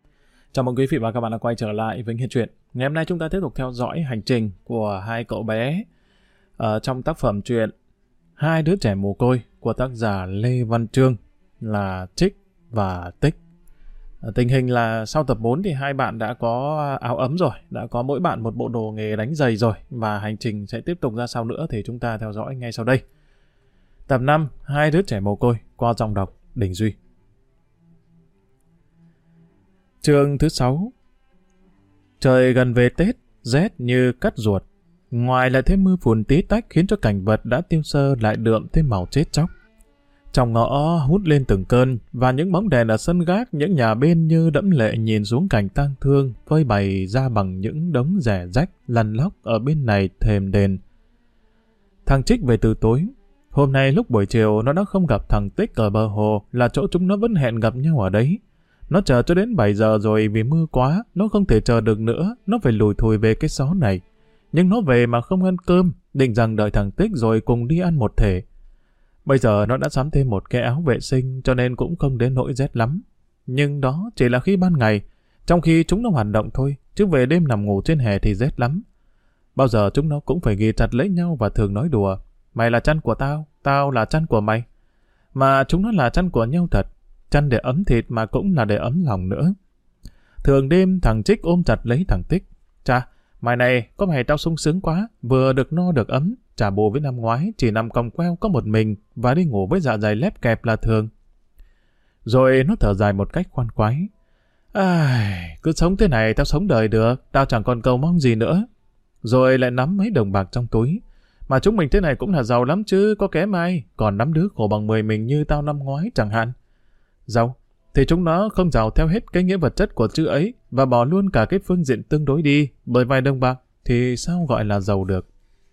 Chào mừng quý vị và các bạn đã quay trở lại với Nghe Chuyện. Ngày hôm nay chúng ta tiếp tục theo dõi hành trình của hai cậu bé trong tác phẩm truyện Hai đứa trẻ mồ côi của tác giả Lê Văn Chương là Trích và Tích. Tình hình là sau tập 4 thì hai bạn đã có áo ấm rồi, đã có mỗi bạn một bộ đồ nghề đánh giày rồi, và hành trình sẽ tiếp tục ra sao nữa thì chúng ta theo dõi ngay sau đây. Tập 5, Hai đứa trẻ mồ côi, qua giọng đọc Đình Duy. Chương thứ 6. Trời gần về Tết, rét như cắt ruột. Ngoài lại thêm mưa phùn tí tách khiến cho cảnh vật đã tiêu sơ lại đượm thêm màu chết chóc. Trong ngõ hút lên từng cơn, và những bóng đèn ở sân gác những nhà bên như đẫm lệ nhìn xuống cảnh tang thương phơi bày ra bằng những đống rẻ rách lăn lóc ở bên này thềm đền. Thằng Trích về từ tối. Hôm nay lúc buổi chiều nó đã không gặp thằng Tích ở bờ hồ, là chỗ chúng nó vẫn hẹn gặp nhau ở đấy. Nó chờ cho đến 7 giờ rồi, vì mưa quá, nó không thể chờ được nữa, nó phải lùi thùi về cái xó này. Nhưng nó về mà không ăn cơm, định rằng đợi thằng Tích rồi cùng đi ăn một thể. Bây giờ nó đã sắm thêm một cái áo vệ sinh cho nên cũng không đến nỗi rét lắm. Nhưng đó chỉ là khi ban ngày, trong khi chúng nó hoạt động thôi, chứ về đêm nằm ngủ trên hè thì rét lắm. Bao giờ chúng nó cũng phải ghì chặt lấy nhau và thường nói đùa, mày là chăn của tao, tao là chăn của mày. Mà chúng nó là chăn của nhau thật. Chăn để ấm thịt mà cũng là để ấm lòng nữa. Thường đêm thằng Trích ôm chặt lấy thằng Tích. Chà, mày này, có mày tao sung sướng quá, vừa được no được ấm, trả bù với năm ngoái, chỉ nằm còng queo có một mình và đi ngủ với dạ dày lép kẹp là thường. Rồi nó thở dài một cách khoan khoái. Cứ sống thế này tao sống đời được, tao chẳng còn cầu mong gì nữa. Rồi lại nắm mấy đồng bạc trong túi. Mà chúng mình thế này cũng là giàu lắm chứ, có kém ai, còn nắm đứa khổ bằng 10 mình như tao năm ngoái chẳng hạn. Giàu, thì chúng nó không giàu theo hết cái nghĩa vật chất của chữ ấy và bỏ luôn cả cái phương diện tương đối đi, bởi vài đồng bạc thì sao gọi là giàu được.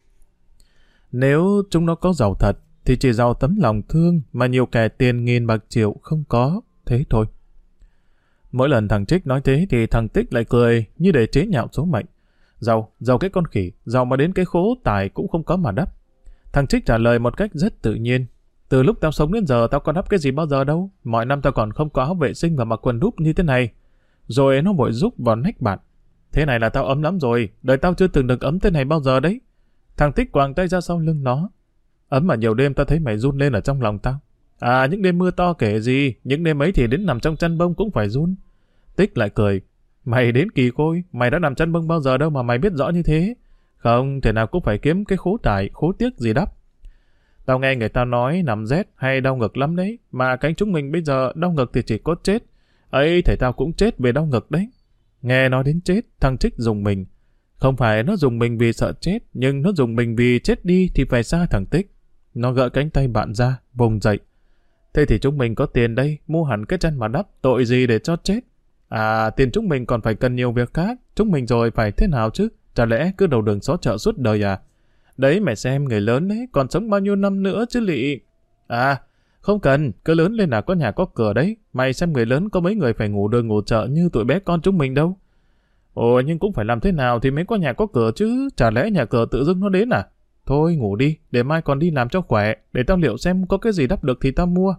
Nếu chúng nó có giàu thật thì chỉ giàu tấm lòng thương mà nhiều kẻ tiền nghìn bạc triệu không có, thế thôi. Mỗi lần thằng Trích nói thế thì thằng Tích lại cười như để chế nhạo số mệnh. Giàu cái con khỉ, giàu mà đến cái khố tài cũng không có mà đắp. Thằng Trích trả lời một cách rất tự nhiên. Từ lúc tao sống đến giờ tao có đắp cái gì bao giờ đâu. Mọi năm tao còn không có áo vệ sinh và mặc quần đúp như thế này. Rồi nó vội rúc vào nách bạn. Thế này là tao ấm lắm rồi. Đời tao chưa từng được ấm thế này bao giờ đấy. Thằng Tích quàng tay ra sau lưng nó. Ấm mà nhiều đêm tao thấy mày run lên ở trong lòng tao. Những đêm mưa to kể gì. Những đêm ấy thì đến nằm trong chăn bông cũng phải run. Tích lại cười. Mày đến kỳ côi. Mày đã nằm chăn bông bao giờ đâu mà mày biết rõ như thế. Không, thể nào cũng phải kiếm cái khố tải, khố tiếc gì đắp. Tao nghe người ta nói nằm rét hay đau ngực lắm đấy, mà cánh chúng mình bây giờ đau ngực thì chỉ có chết. Ấy, thể tao cũng chết về đau ngực đấy. Nghe nói đến chết, thằng Trích dùng mình. Không phải nó dùng mình vì sợ chết, nhưng nó dùng mình vì chết đi thì phải xa thằng Tích. Nó gỡ cánh tay bạn ra, vùng dậy. Thế thì chúng mình có tiền đây, mua hẳn cái chăn mà đắp, tội gì để cho chết. Tiền chúng mình còn phải cần nhiều việc khác, chúng mình rồi phải thế nào chứ? Chả lẽ cứ đầu đường xó chợ suốt đời à? Đấy mày xem người lớn đấy, còn sống bao nhiêu năm nữa chứ lị. Không cần, cứ lớn lên là có nhà có cửa đấy. Mày xem người lớn có mấy người phải ngủ đường ngủ chợ như tụi bé con chúng mình đâu. Ồ, nhưng cũng phải làm thế nào thì mới có nhà có cửa chứ, chả lẽ nhà cửa tự dưng nó đến à? Thôi ngủ đi, để mai còn đi làm cho khỏe, để tao liệu xem có cái gì đắp được thì tao mua.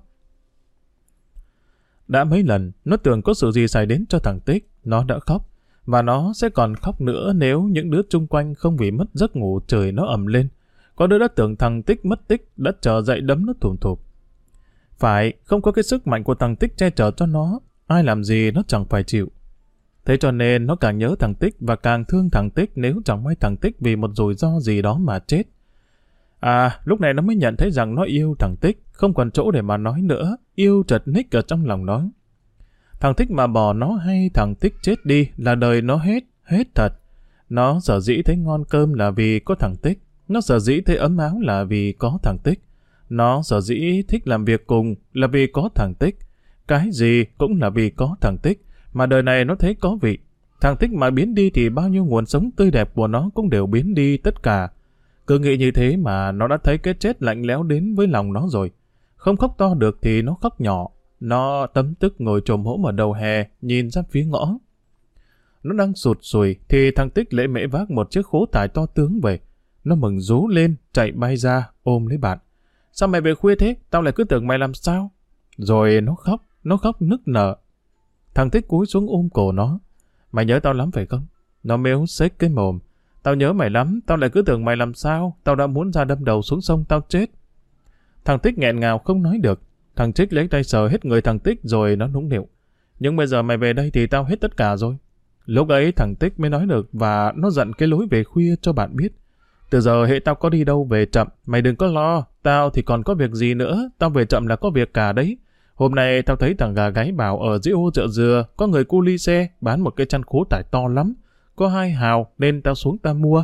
Đã mấy lần, nó tưởng có sự gì xảy đến cho thằng Tích, nó đã khóc. Và nó sẽ còn khóc nữa nếu những đứa chung quanh không vì mất giấc ngủ trời nó ầm lên. Có đứa đã tưởng thằng Tích mất tích, đã trở dậy đấm nó thùm thụp. Phải, không có cái sức mạnh của thằng Tích che chở cho nó, ai làm gì nó chẳng phải chịu. Thế cho nên nó càng nhớ thằng Tích và càng thương thằng Tích nếu chẳng may thằng Tích vì một rủi ro gì đó mà chết. Lúc này nó mới nhận thấy rằng nó yêu thằng Tích, không còn chỗ để mà nói nữa, yêu trật ních ở trong lòng nó. Thằng Tích mà bỏ nó hay thằng Tích chết đi là đời nó hết thật. Nó sở dĩ thấy ngon cơm là vì có thằng Tích. Nó sở dĩ thấy ấm áo là vì có thằng Tích. Nó sở dĩ thích làm việc cùng là vì có thằng Tích. Cái gì cũng là vì có thằng Tích. Mà đời này nó thấy có vị. Thằng Tích mà biến đi thì bao nhiêu nguồn sống tươi đẹp của nó cũng đều biến đi tất cả. Cứ nghĩ như thế mà nó đã thấy cái chết lạnh lẽo đến với lòng nó rồi. Không khóc to được thì nó khóc nhỏ. Nó tấm tức ngồi chồm hổm ở đầu hè, nhìn ra phía ngõ. Nó đang sụt sùi thì thằng Tích lễ mễ vác một chiếc khố tải to tướng về. Nó mừng rú lên, chạy bay ra, ôm lấy bạn. Sao mày về khuya thế? Tao lại cứ tưởng mày làm sao? Rồi nó khóc nức nở. Thằng Tích cúi xuống ôm cổ nó. Mày nhớ tao lắm phải không? Nó mếu xếch cái mồm. Tao nhớ mày lắm, tao lại cứ tưởng mày làm sao, tao đã muốn ra đâm đầu xuống sông tao chết. Thằng Tích nghẹn ngào không nói được. Thằng Trích lấy tay sờ hết người thằng Tích rồi nó nũng nịu. Nhưng bây giờ mày về đây thì tao hết tất cả rồi. Lúc ấy thằng Tích mới nói được và nó giận cái lối về khuya cho bạn biết. Từ giờ hệ tao có đi đâu về chậm, mày đừng có lo, tao thì còn có việc gì nữa, tao về chậm là có việc cả đấy. Hôm nay tao thấy thằng gà gáy bảo ở dưới ô chợ dừa có người cu ly xe bán một cái chăn khố tải to lắm, có 2 hào nên tao xuống tao mua.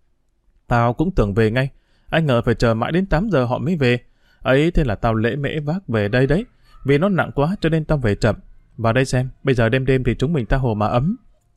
Tao cũng tưởng về ngay, anh ngờ phải chờ mãi đến 8 giờ họ mới về. Ấy thế là tao lễ mễ vác về đây đấy, vì nó nặng quá cho nên tao về chậm. Vào đây xem, bây giờ đêm đêm thì chúng mình tha hồ mà ấm.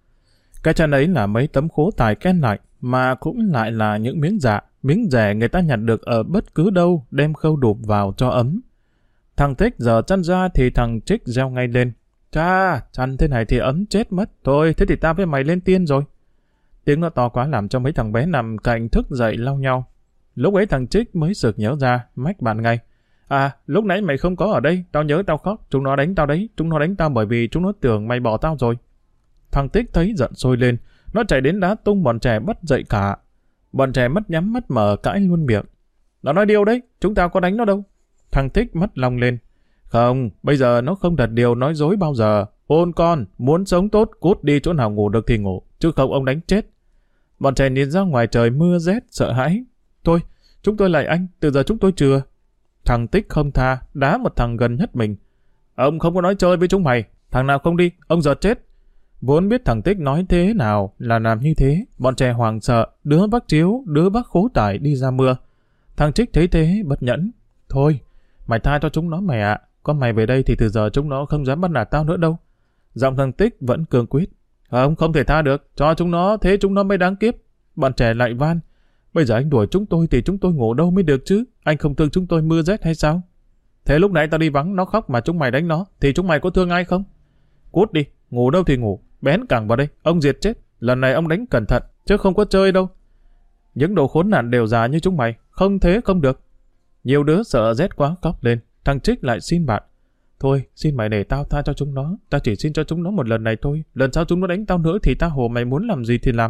Cái chăn ấy là mấy tấm khố tải ken lạnh, mà cũng lại là những miếng dạ, miếng rẻ người ta nhặt được ở bất cứ đâu, đem khâu đụp vào cho ấm. Thằng Tích giờ chăn ra thì thằng Trích reo ngay lên. Cha, chăn thế này thì ấm chết mất. Thôi, thế thì tao với mày lên tiên rồi. Tiếng nó to quá làm cho mấy thằng bé nằm cạnh thức dậy lau nhau. Lúc ấy thằng Trích mới sực nhớ ra, mách bạn ngay. À, lúc nãy mày không có ở đây, tao nhớ tao khóc, chúng nó đánh tao đấy, chúng nó đánh tao bởi vì chúng nó tưởng mày bỏ tao rồi. Thằng Tích thấy giận sôi lên, nó chạy đến đá tung bọn trẻ bắt dậy cả. Bọn trẻ mắt nhắm mắt mở cãi luôn miệng. Nó nói điều đấy, chúng tao có đánh nó đâu. Thằng Tích mắt long lên. Không, bây giờ nó không đặt điều nói dối bao giờ. Ôn con, muốn sống tốt, cút đi chỗ nào ngủ được thì ngủ, chứ không ông đánh chết. Bọn trẻ nhìn ra ngoài trời mưa rét, sợ hãi. Thôi, chúng tôi lại anh, từ giờ chúng tôi chừa. Thằng Tích không tha, đá một thằng gần nhất mình. Ông không có nói chơi với chúng mày, thằng nào không đi, ông giật chết. Vốn biết thằng Tích nói thế nào là làm như thế, bọn trẻ hoảng sợ, đứa vác chiếu, đứa vác khố tải đi ra mưa. Thằng Trích thấy thế, bất nhẫn. Thôi, mày tha cho chúng nó mày ạ, con mày về đây thì từ giờ chúng nó không dám bắt nạt tao nữa đâu. Giọng thằng Tích vẫn cương quyết. Ông không thể tha được, cho chúng nó, thế chúng nó mới đáng kiếp. Bọn trẻ lại van. Bây giờ anh đuổi chúng tôi thì chúng tôi ngủ đâu mới được chứ, anh không thương chúng tôi mưa rét hay sao? Thế lúc nãy tao đi vắng nó khóc mà chúng mày đánh nó, thì chúng mày có thương ai không? Cút đi, ngủ đâu thì ngủ, bén cẳng vào đây, ông diệt chết. Lần này ông đánh cẩn thận, chứ không có chơi đâu. Những đồ khốn nạn đều già như chúng mày, không thế không được. Nhiều đứa sợ rét quá khóc lên, thằng Trích lại xin bạn. Thôi, xin mày để tao tha cho chúng nó, tao chỉ xin cho chúng nó một lần này thôi, lần sau chúng nó đánh tao nữa thì tao hồ mày muốn làm gì thì làm.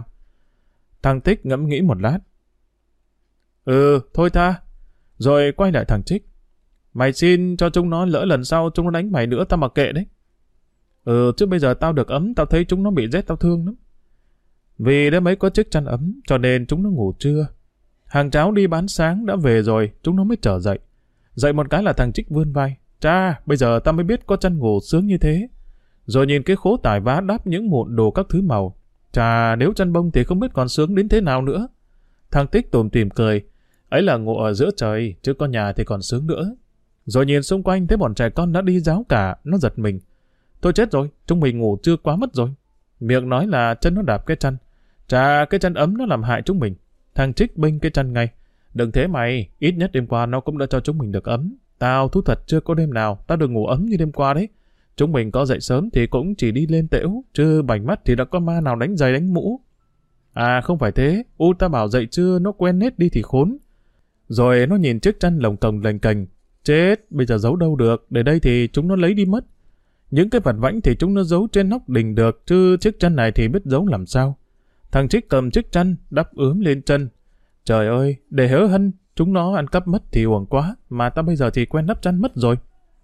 Thằng Tích ngẫm nghĩ một lát. Thôi tha. Rồi quay lại thằng Trích. Mày xin cho chúng nó, lỡ lần sau chúng nó đánh mày nữa tao mặc kệ đấy. Chứ bây giờ tao được ấm, tao thấy chúng nó bị rét tao thương lắm. Vì đã mấy có chiếc chăn ấm, cho nên chúng nó ngủ trưa. Hàng Cháo đi bán sáng đã về rồi, chúng nó mới trở dậy. Dậy một cái là thằng Trích vươn vai. Cha, bây giờ tao mới biết có chăn ngủ sướng như thế. Rồi nhìn cái khố tải vá đắp những mụn đồ các thứ màu. Chà, nếu chăn bông thì không biết còn sướng đến thế nào nữa. Thằng Tích tủm tỉm cười. Ấy là ngủ ở giữa trời, chứ có nhà thì còn sướng nữa. Rồi nhìn xung quanh thấy bọn trẻ con đã đi ráo cả, nó giật mình. Thôi chết rồi, chúng mình ngủ chưa quá mất rồi. Miệng nói là chân nó đạp cái chăn. Chà, cái chăn ấm nó làm hại chúng mình. Thằng Trích bênh cái chăn ngay. Đừng thế mày, ít nhất đêm qua nó cũng đã cho chúng mình được ấm. Tao thú thật chưa có đêm nào tao được ngủ ấm như đêm qua đấy. Chúng mình có dậy sớm thì cũng chỉ đi lên tễu, chứ bảnh mắt thì đã có ma nào đánh giày đánh mũ. À không phải thế, ta bảo dậy chưa nó quen nết đi thì khốn. Rồi nó nhìn chiếc chăn lồng cồng lềnh cềnh. Chết, bây giờ giấu đâu được, để đây thì chúng nó lấy đi mất. Những cái vặt vãnh thì chúng nó giấu trên nóc đình được, chứ chiếc chăn này thì biết giấu làm sao. Thằng Trích cầm chiếc chăn, đắp ướm lên chân. Trời ơi, để hớ hân, chúng nó ăn cắp mất thì uổng quá, mà ta bây giờ thì quen đắp chăn mất rồi.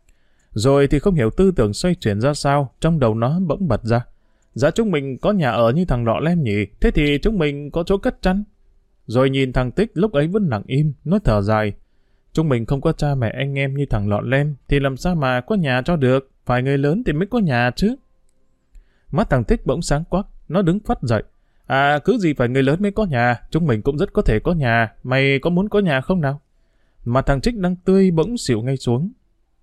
Rồi thì không hiểu tư tưởng xoay chuyển ra sao, trong đầu nó bỗng bật ra. Dạ chúng mình có nhà ở như thằng Lọ Lem nhỉ, thế thì chúng mình có chỗ cất chăn. Rồi nhìn thằng Tích lúc ấy vẫn lặng im, nó thở dài. Chúng mình không có cha mẹ anh em như thằng Lọ Lem, thì làm sao mà có nhà cho được, phải người lớn thì mới có nhà chứ. Mắt thằng Tích bỗng sáng quắc, nó đứng phắt dậy. À, cứ gì phải người lớn mới có nhà, chúng mình cũng rất có thể có nhà, mày có muốn có nhà không nào? Mà thằng Trích đang tươi bỗng xỉu ngay xuống.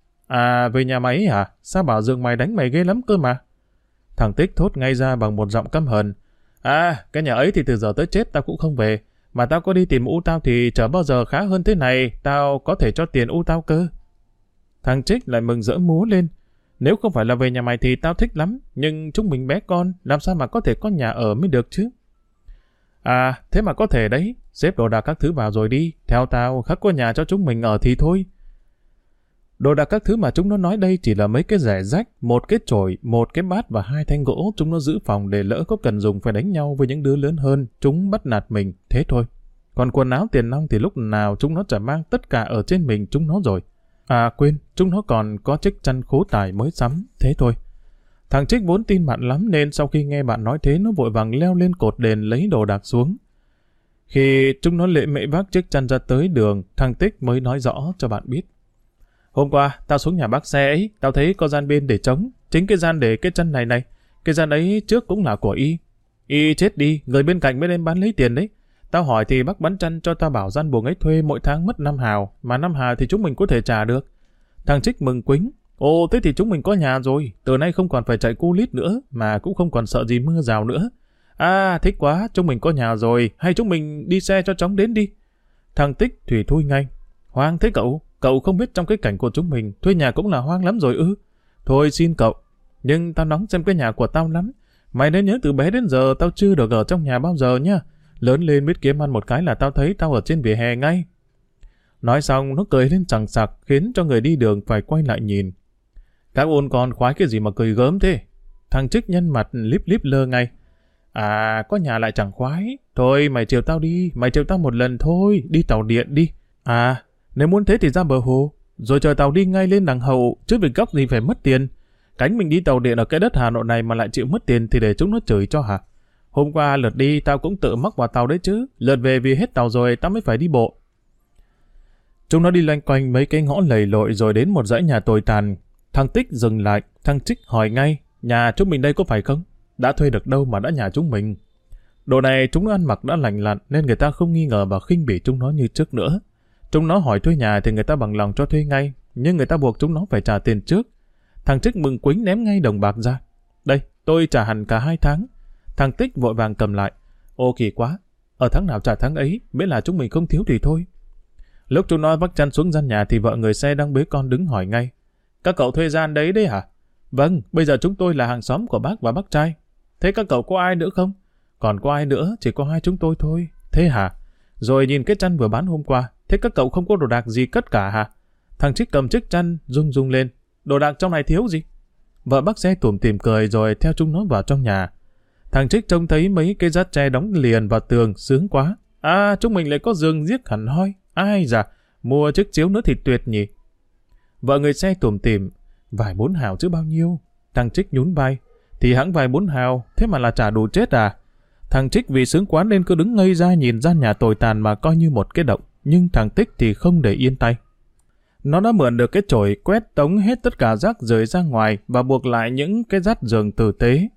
À, về nhà mày hả? Sao bảo dượng mày đánh mày ghê lắm cơ mà? Thằng Tích thốt ngay ra bằng một giọng căm hờn. À, cái nhà ấy thì từ giờ tới chết tao cũng không về, mà tao có đi tìm tao thì chả bao giờ khá hơn thế này, tao có thể cho tiền tao cơ. Thằng Trích lại mừng rỡ múa lên. Nếu không phải là về nhà mày thì tao thích lắm, nhưng chúng mình bé con, làm sao mà có thể có nhà ở mới được chứ? À, thế mà có thể đấy, xếp đồ đạc các thứ vào rồi đi, theo tao khắc có nhà cho chúng mình ở thì thôi. Đồ đạc các thứ mà chúng nó nói đây chỉ là mấy cái rẻ rách, một cái chổi, một cái bát và 2 thanh gỗ chúng nó giữ phòng để lỡ có cần dùng phải đánh nhau với những đứa lớn hơn, chúng bắt nạt mình, thế thôi. Còn quần áo tiền nong thì lúc nào chúng nó chả mang tất cả ở trên mình chúng nó rồi. À quên, chúng nó còn có chiếc chăn khố tài mới sắm, thế thôi. Thằng Trích vốn tin bạn lắm nên sau khi nghe bạn nói thế nó vội vàng leo lên cột đền lấy đồ đạc xuống. Khi chúng nó lệ mễ vác chiếc chăn ra tới đường, thằng Tích mới nói rõ cho bạn biết. Hôm qua, tao xuống nhà bác xe ấy, tao thấy có gian bên để trống. Chính cái gian để cái chân này này. Cái gian ấy trước cũng là của Y. Y chết đi, người bên cạnh mới đem bán lấy tiền đấy. Tao hỏi thì bác bán chăn cho tao bảo gian buồng ấy thuê mỗi tháng mất 5 hào. Mà 5 hào thì chúng mình có thể trả được. Thằng Trích mừng quính. Ồ, thế thì chúng mình có nhà rồi. Từ nay không còn phải chạy cu lít nữa, mà cũng không còn sợ gì mưa rào nữa. À, thích quá, chúng mình có nhà rồi. Hay chúng mình đi xe cho chóng đến đi. Thằng Tích thủy thui ngay. Hoang thế cậu? Cậu không biết trong cái cảnh của chúng mình, thuê nhà cũng là hoang lắm rồi ư? Thôi xin cậu, nhưng tao nóng xem cái nhà của tao lắm. Mày nên nhớ từ bé đến giờ tao chưa được ở trong nhà bao giờ nhá. Lớn lên biết kiếm ăn một cái là tao thấy tao ở trên vỉa hè ngay. Nói xong nó cười lên sằng sặc khiến cho người đi đường phải quay lại nhìn. Các ôn con khoái cái gì mà cười gớm thế? Thằng Trích nhân mặt líp líp lơ ngay. À, có nhà lại chẳng khoái. Thôi mày chiều tao đi, mày chiều tao một lần thôi, đi tàu điện đi. À, nếu muốn thế thì ra bờ hồ, rồi chờ tàu đi ngay lên đằng hậu, chứ việc góc gì phải mất tiền. Cánh mình đi tàu điện ở cái đất Hà Nội này mà lại chịu mất tiền thì để chúng nó chửi cho hả? Hôm qua lượt đi tao cũng tự mắc vào tàu đấy chứ, lượt về vì hết tàu rồi tao mới phải đi bộ. Chúng nó đi loanh quanh mấy cái ngõ lầy lội rồi đến một dãy nhà tồi tàn. Thằng Tích dừng lại, thằng Trích hỏi ngay, nhà chúng mình đây có phải không? Đã thuê được đâu mà đã nhà chúng mình. Đồ này chúng nó ăn mặc đã lành lặn nên người ta không nghi ngờ và khinh bỉ chúng nó như trước nữa. Chúng nó hỏi thuê nhà thì người ta bằng lòng cho thuê ngay, nhưng người ta buộc chúng nó phải trả tiền trước. Thằng Trích mừng quính ném ngay đồng bạc ra. Đây, tôi trả hẳn cả 2 tháng. Thằng Tích vội vàng cầm lại. Ô kỳ quá, ở tháng nào trả tháng ấy, miễn là chúng mình không thiếu thì thôi. Lúc chúng nó vác chăn xuống gian nhà thì vợ người xe đang bế con đứng hỏi ngay. Các cậu thuê gian đấy đấy hả? Vâng, bây giờ chúng tôi là hàng xóm của bác và bác trai. Thế các cậu có ai nữa không? Còn có ai nữa, chỉ có 2 chúng tôi thôi. Thế hả? Rồi nhìn cái chăn vừa bán hôm qua. Thế các cậu không có đồ đạc gì cất cả hả? Thằng Trích cầm chiếc chăn rung rung lên. Đồ đạc trong này thiếu gì? Vợ bác xe tủm tỉm cười rồi theo chúng nó vào trong nhà. Thằng Trích trông thấy mấy cái rát tre đóng liền vào tường sướng quá. À, chúng mình lại có giường giếc hẳn hoi. Ai da, mua chiếc chiếu nữa thì tuyệt nhỉ. Vợ người xe tủm tỉm. Vài 4 hào chứ bao nhiêu? Thằng Trích nhún vai. Thì hãng vài 4 hào, thế mà là trả đủ chết à? Thằng Trích vì sướng quá nên cứ đứng ngây ra nhìn gian nhà tồi tàn mà coi như một cái động. Nhưng thằng Tích thì không để yên tay. Nó đã mượn được cái chổi quét tống hết tất cả rác rưởi ra ngoài và buộc lại những cái rát giường tử tế.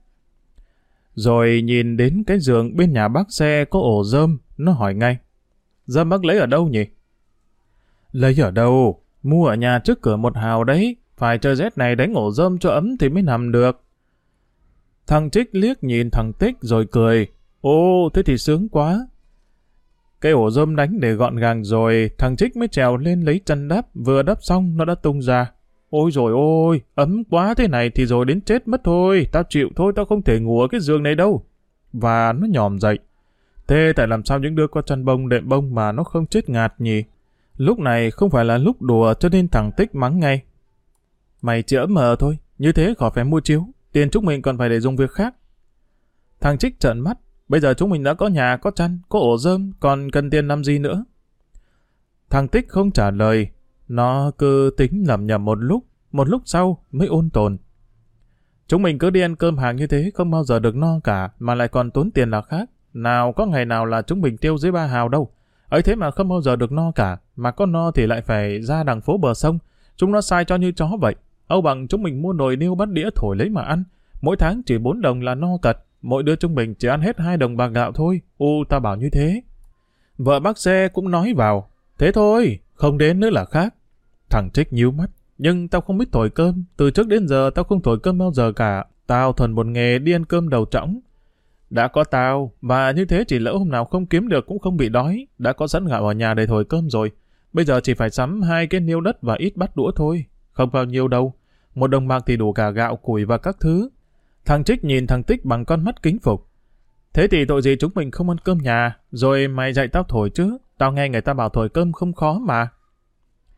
Rồi nhìn đến cái giường bên nhà bác xe có ổ rơm, nó hỏi ngay. Rơm bác lấy ở đâu nhỉ? Lấy ở đâu? Mua ở nhà trước cửa 1 hào đấy. Phải trời rét này đánh ổ rơm cho ấm thì mới nằm được. Thằng Trích liếc nhìn thằng Tích rồi cười. Ồ, thế thì sướng quá. Cái ổ rơm đánh để gọn gàng rồi, thằng Trích mới trèo lên lấy chăn đắp, vừa đắp xong nó đã tung ra. Ôi rồi ôi, ấm quá thế này thì rồi đến chết mất thôi, tao chịu thôi, tao không thể ngủ ở cái giường này đâu. Và nó nhòm dậy. Thế tại làm sao những đứa có chăn bông đệm bông mà nó không chết ngạt nhỉ? Lúc này không phải là lúc đùa cho nên thằng Tích mắng ngay. Mày chỉ ấm mờ thôi, như thế khỏi phải mua chiếu, tiền chúng mình còn phải để dùng việc khác. Thằng Trích trợn mắt. Bây giờ chúng mình đã có nhà, có chăn, có ổ rơm, còn cần tiền làm gì nữa? Thằng Tích không trả lời. Nó cứ tính lẩm nhẩm một lúc sau mới ôn tồn. Chúng mình cứ đi ăn cơm hàng như thế không bao giờ được no cả, mà lại còn tốn tiền là khác. Nào có ngày nào là chúng mình tiêu dưới 3 hào đâu. Ấy thế mà không bao giờ được no cả, mà có no thì lại phải ra đằng phố bờ sông. Chúng nó sai cho như chó vậy. Âu bằng chúng mình mua nồi niêu bát đĩa thổi lấy mà ăn. Mỗi tháng chỉ 4 đồng là no cật. Mỗi đứa chúng mình chỉ ăn hết 2 đồng bạc gạo thôi. Ta bảo như thế. Vợ bác xe cũng nói vào. Thế thôi, không đến nữa là khác. Thằng Trích nhíu mắt. Nhưng tao không biết thổi cơm. Từ trước đến giờ tao không thổi cơm bao giờ cả. Tao thuần một nghề đi ăn cơm đầu trõng. Đã có tao, mà như thế chỉ lỡ hôm nào không kiếm được cũng không bị đói. Đã có sẵn gạo ở nhà để thổi cơm rồi. Bây giờ chỉ phải sắm 2 cái niêu đất và ít bát đũa thôi. Không bao nhiêu đâu. 1 đồng bạc thì đủ cả gạo, củi và các thứ. Thằng Trích nhìn thằng Tích bằng con mắt kính phục. Thế thì tội gì chúng mình không ăn cơm nhà, rồi mày dạy tao thổi chứ. Tao nghe người ta bảo thổi cơm không khó mà.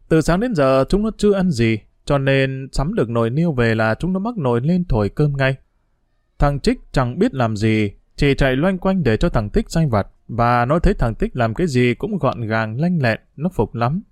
Từ sáng đến giờ chúng nó chưa ăn gì, cho nên sắm được nồi niêu về là chúng nó mắc nồi lên thổi cơm ngay. Thằng Trích chẳng biết làm gì, chỉ chạy loanh quanh để cho thằng Tích sai vặt, và nó thấy thằng Tích làm cái gì cũng gọn gàng lanh lẹn, nó phục lắm.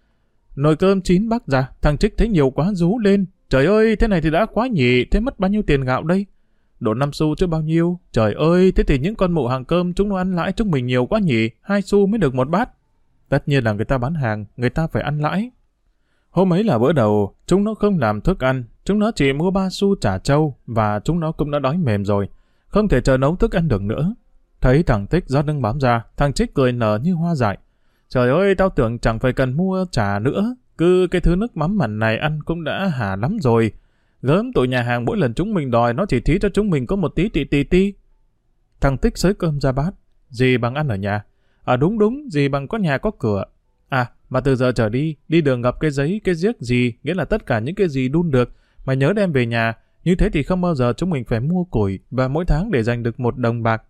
Nồi cơm chín bắc ra, thằng Trích thấy nhiều quá rú lên. Trời ơi, thế này thì đã quá nhỉ, thế mất bao nhiêu tiền gạo đây? Độ 5 xu chứ bao nhiêu? Trời ơi, thế thì những con mụ hàng cơm chúng nó ăn lãi chúng mình nhiều quá nhỉ, 2 xu mới được một bát. Tất nhiên là người ta bán hàng, người ta phải ăn lãi. Hôm ấy là bữa đầu, chúng nó không làm thức ăn, chúng nó chỉ mua 3 xu chả trâu, và chúng nó cũng đã đói mềm rồi, không thể chờ nấu thức ăn được nữa. Thấy thằng Tích rót nước mắm ra, thằng Trích cười nở như hoa dại. Trời ơi, tao tưởng chẳng phải cần mua chả nữa, cứ cái thứ nước mắm mặn này ăn cũng đã hả lắm rồi. Gớm tụi nhà hàng mỗi lần chúng mình đòi nó chỉ thí cho chúng mình có một tí tí. Thằng Tích xới cơm ra bát. Dì bằng ăn ở nhà. À đúng, dì bằng có nhà có cửa. À, mà từ giờ trở đi đường gặp cái giấy, cái giếc gì, nghĩa là tất cả những cái gì đun được, mày nhớ đem về nhà, như thế thì không bao giờ chúng mình phải mua củi, và mỗi tháng để dành được 1 đồng bạc.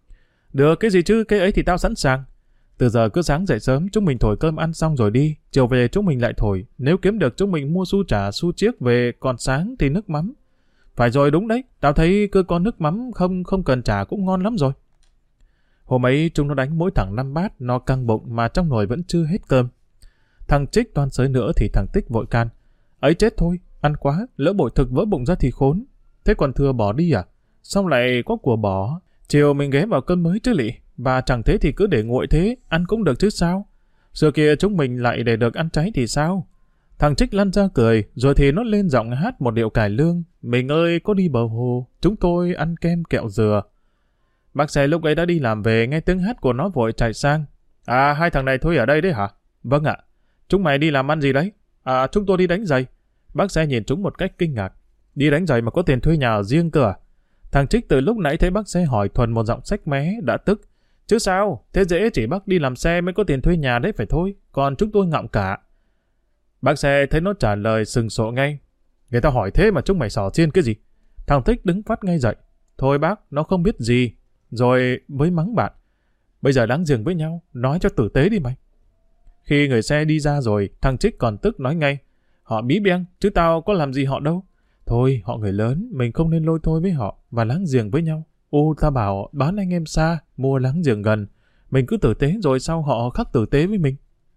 Được, cái gì chứ, cái ấy thì tao sẵn sàng. Từ giờ cứ sáng dậy sớm, chúng mình thổi cơm ăn xong rồi đi, chiều về chúng mình lại thổi, nếu kiếm được chúng mình mua xu trà xu chiếc về, còn sáng thì nước mắm. Phải rồi, đúng đấy, tao thấy cứ con nước mắm không cần trà cũng ngon lắm rồi. Hôm ấy chúng nó đánh mỗi thằng 5 bát, nó căng bụng mà trong nồi vẫn chưa hết cơm. Thằng Trích toan sới nữa thì thằng Tích vội can. Ấy chết thôi, ăn quá, lỡ bội thực vỡ bụng ra thì khốn. Thế còn thừa bỏ đi à? Xong lại có của bỏ. Chiều mình ghé vào cơm mới chứ lị. Và chẳng thế thì cứ để nguội thế, ăn cũng được chứ sao? Xưa kia chúng mình lại để được ăn cháy thì sao? Thằng Trích lăn ra cười, rồi thì nó lên giọng hát một điệu cải lương. Mình ơi, có đi bờ hồ, chúng tôi ăn kem kẹo dừa. Bác xe lúc ấy đã đi làm về, nghe tiếng hát của nó vội chạy sang. À, 2 thằng này thuê ở đây đấy hả? Vâng ạ. Chúng mày đi làm ăn gì đấy? À, chúng tôi đi đánh giày. Bác xe nhìn chúng một cách kinh ngạc. Đi đánh giày mà có tiền thuê nhà ở riêng cơ à? Thằng Trích từ lúc nãy thấy bác xe hỏi thuần một giọng xách mé, đã tức. Chứ sao, thế dễ chỉ bác đi làm xe mới có tiền thuê nhà đấy phải thôi, còn chúng tôi ngọng cả. Bác xe thấy nó trả lời sừng sộ ngay. Người ta hỏi thế mà chúng mày xỏ xiên cái gì? Thằng Tích đứng phát ngay dậy. Thôi bác, nó không biết gì. Rồi mới mắng bạn. Bây giờ láng giềng với nhau, nói cho tử tế đi mày. Khi người xe đi ra rồi, thằng Trích còn tức nói ngay. Họ bí beng, chứ tao có làm gì họ đâu. Thôi, họ người lớn, mình không nên lôi thôi với họ và láng giềng với nhau. Ta bảo bán anh em xa, mua láng giềng gần. Mình cứ tử tế rồi sau họ khắc tử tế với mình.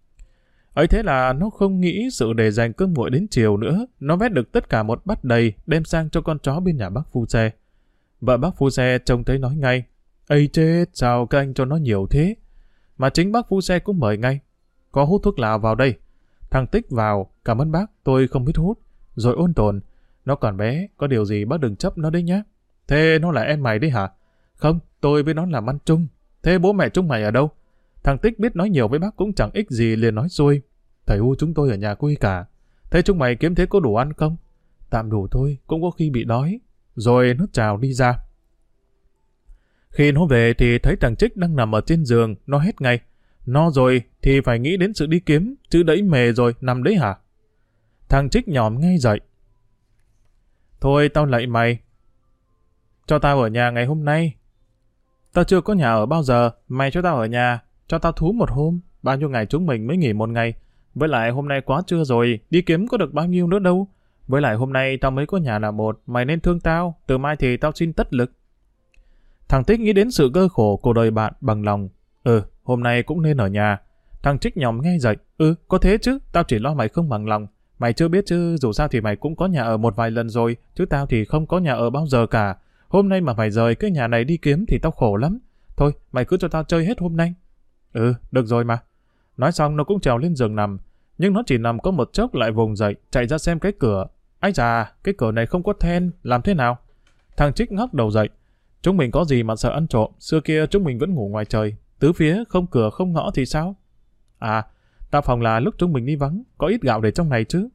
Ấy thế là nó không nghĩ sự để dành cơm nguội đến chiều nữa. Nó vét được tất cả một bát đầy, đem sang cho con chó bên nhà bác phu xe. Vợ bác phu xe trông thấy nói ngay. Ây chết, sao các anh cho nó nhiều thế? Mà chính bác phu xe cũng mời ngay. Có hút thuốc lào vào đây. Thằng Tích vào, cảm ơn bác, tôi không biết hút. Rồi ôn tồn. Nó còn bé, có điều gì bác đừng chấp nó đấy nhá. Thế nó là em mày đấy hả? Không, tôi với nó làm ăn chung. Thế bố mẹ chúng mày ở đâu? Thằng Tích biết nói nhiều với bác cũng chẳng ích gì, liền nói xuôi. Thầy U chúng tôi ở nhà cô cả. Thế chúng mày kiếm thế có đủ ăn không? Tạm đủ thôi, cũng có khi bị đói. Rồi nó chào đi ra. Khi nó về thì thấy thằng Trích đang nằm ở trên giường, nó hét ngay. No rồi thì phải nghĩ đến sự đi kiếm, chứ đẫy mề rồi, nằm đấy hả? Thằng Trích nhòm ngay dậy. Thôi tao lạy mày. Cho tao ở nhà ngày hôm nay. Tao chưa có nhà ở bao giờ, mày cho tao ở nhà, cho tao thú một hôm. Bao nhiêu ngày chúng mình mới nghỉ một ngày. Với lại hôm nay quá trưa rồi, đi kiếm có được bao nhiêu nữa đâu. Với lại hôm nay tao mới có nhà là một, mày nên thương tao, từ mai thì tao xin tất lực. Thằng Tích nghĩ đến sự cơ khổ của đời bạn bằng lòng. Hôm nay cũng nên ở nhà. Thằng Trích nhòm ngay dậy. Có thế chứ, tao chỉ lo mày không bằng lòng. Mày chưa biết chứ, dù sao thì mày cũng có nhà ở một vài lần rồi, chứ tao thì không có nhà ở bao giờ cả. Hôm nay mà mày rời cái nhà này đi kiếm thì tao khổ lắm. Thôi, mày cứ cho tao chơi hết hôm nay. Được rồi mà. Nói xong nó cũng trèo lên giường nằm, nhưng nó chỉ nằm có một chốc lại vùng dậy, chạy ra xem cái cửa. Ái chà, cái cửa này không có then, làm thế nào? Thằng Trích ngóc đầu dậy. Chúng mình có gì mà sợ ăn trộm, xưa kia chúng mình vẫn ngủ ngoài trời, tứ phía không cửa không ngõ thì sao? À, tao phòng là lúc chúng mình đi vắng, có ít gạo để trong này chứ.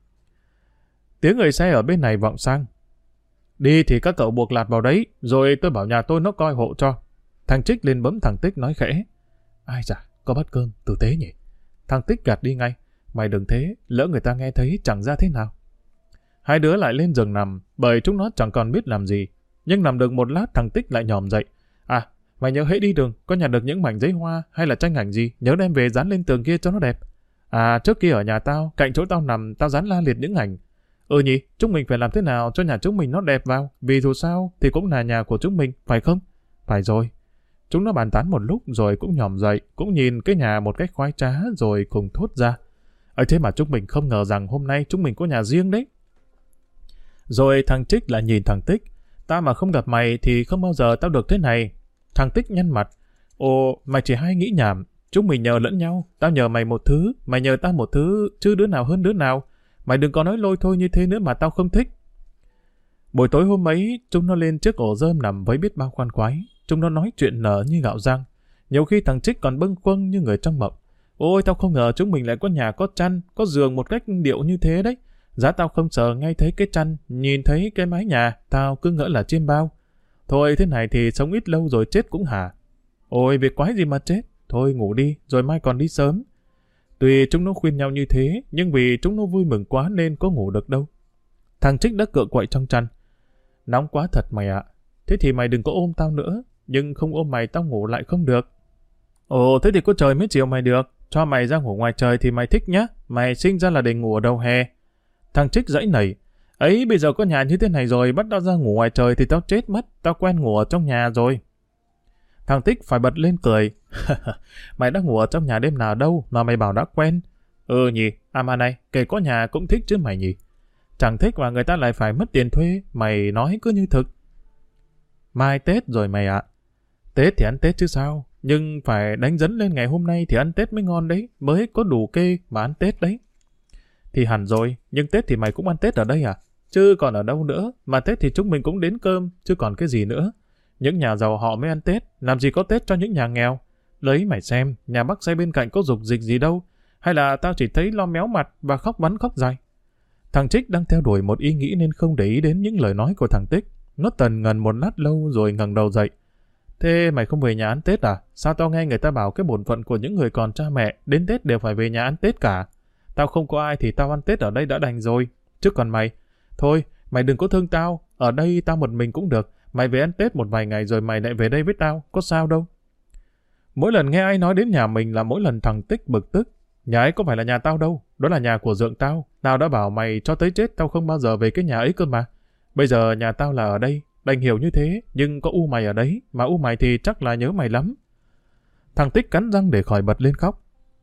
Tiếng người xe ở bên này vọng sang. Đi thì các cậu buộc lạt vào đấy, rồi tôi bảo nhà tôi nó coi hộ cho. Thằng Trích lên bấm thằng Tích nói khẽ. Ai chà, có bát cơm, tử tế nhỉ? Thằng Tích gạt đi ngay. Mày đừng thế, lỡ người ta nghe thấy chẳng ra thế nào. Hai đứa lại lên giường nằm, bởi chúng nó chẳng còn biết làm gì. Nhưng nằm được một lát thằng Tích lại nhòm dậy. À, mày nhớ hễ đi đường, có nhặt được những mảnh giấy hoa hay là tranh ảnh gì, nhớ đem về dán lên tường kia cho nó đẹp. À, trước kia ở nhà tao, cạnh chỗ tao nằm, tao dán la liệt những ảnh. Nhỉ, chúng mình phải làm thế nào cho nhà chúng mình nó đẹp vào, vì dù sao thì cũng là nhà của chúng mình, phải không? Phải rồi. Chúng nó bàn tán một lúc rồi cũng nhòm dậy, cũng nhìn cái nhà một cách khoái trá rồi cùng thốt ra. Ấy thế mà chúng mình không ngờ rằng hôm nay chúng mình có nhà riêng đấy. Rồi thằng Trích lại nhìn thằng Tích. Tao mà không gặp mày thì không bao giờ tao được thế này. Thằng Tích nhăn mặt. Ồ, mày chỉ hay nghĩ nhảm. Chúng mình nhờ lẫn nhau. Tao nhờ mày một thứ, mày nhờ tao một thứ, chứ đứa nào hơn đứa nào. Mày đừng có nói lôi thôi như thế nữa mà tao không thích. Buổi tối hôm ấy, chúng nó lên chiếc ổ rơm nằm với biết bao khoan khoái. Chúng nó nói chuyện nở như gạo rang. Nhiều khi thằng Trích còn bâng quâng như người trong mộng. Ôi, tao không ngờ chúng mình lại có nhà có chăn, có giường một cách điệu như thế đấy. Giá tao không sợ ngay thấy cái chăn, nhìn thấy cái mái nhà, tao cứ ngỡ là chiêm bao. Thôi thế này thì sống ít lâu rồi chết cũng hả? Ôi, việc quái gì mà chết. Thôi ngủ đi, rồi mai còn đi sớm. Tuy chúng nó khuyên nhau như thế, nhưng vì chúng nó vui mừng quá nên có ngủ được đâu. Thằng Trích đã cựa quậy trong chăn. Nóng quá thật mày ạ. Thế thì mày đừng có ôm tao nữa, nhưng không ôm mày tao ngủ lại không được. Ồ, thế thì có trời mới chiều mày được. Cho mày ra ngủ ngoài trời thì mày thích nhá. Mày sinh ra là để ngủ ở đầu hè. Thằng Trích giãy nảy. Ấy, bây giờ có nhà như thế này rồi, bắt tao ra ngủ ngoài trời thì tao chết mất. Tao quen ngủ ở trong nhà rồi. Thằng Tích phải bật lên cười. Mày đã ngủ ở trong nhà đêm nào đâu mà mày bảo đã quen. Nhỉ, mà này, kể có nhà cũng thích chứ mày nhỉ. Chẳng thích mà người ta lại phải mất tiền thuê. Mày nói cứ như thực. Mai Tết rồi mày ạ. Tết thì ăn Tết chứ sao. Nhưng phải đánh dấn lên ngày hôm nay thì ăn Tết mới ngon đấy. Mới có đủ kê mà ăn Tết đấy. Thì hẳn rồi, nhưng Tết thì mày cũng ăn Tết ở đây à? Chứ còn ở đâu nữa. Mà Tết thì chúng mình cũng đến cơm, chứ còn cái gì nữa. Những nhà giàu họ mới ăn Tết. Làm gì có Tết cho những nhà nghèo. Lấy mày xem, nhà bác xe bên cạnh có dục dịch gì đâu. Hay là tao chỉ thấy lo méo mặt và khóc bắn khóc dài. Thằng Trích đang theo đuổi một ý nghĩ nên không để ý đến những lời nói của thằng Tích. Nó tần ngần một lát lâu rồi ngẩng đầu dậy. Thế mày không về nhà ăn Tết à? Sao tao nghe người ta bảo cái bổn phận của những người còn cha mẹ đến Tết đều phải về nhà ăn Tết cả. Tao không có ai thì tao ăn Tết ở đây đã đành rồi. Chứ còn mày, thôi mày đừng có thương tao. Ở đây tao một mình cũng được. Mày về ăn Tết một vài ngày rồi mày lại về đây với tao. Có sao đâu. Mỗi lần nghe ai nói đến nhà mình là mỗi lần thằng Tích bực tức. Nhà ấy có phải là nhà tao đâu. Đó là nhà của dượng tao. Tao đã bảo mày cho tới chết tao không bao giờ về cái nhà ấy cơ mà. Bây giờ nhà tao là ở đây. Đành hiểu như thế, nhưng có u mày ở đấy, mà u mày thì chắc là nhớ mày lắm. Thằng Tích cắn răng để khỏi bật lên khóc.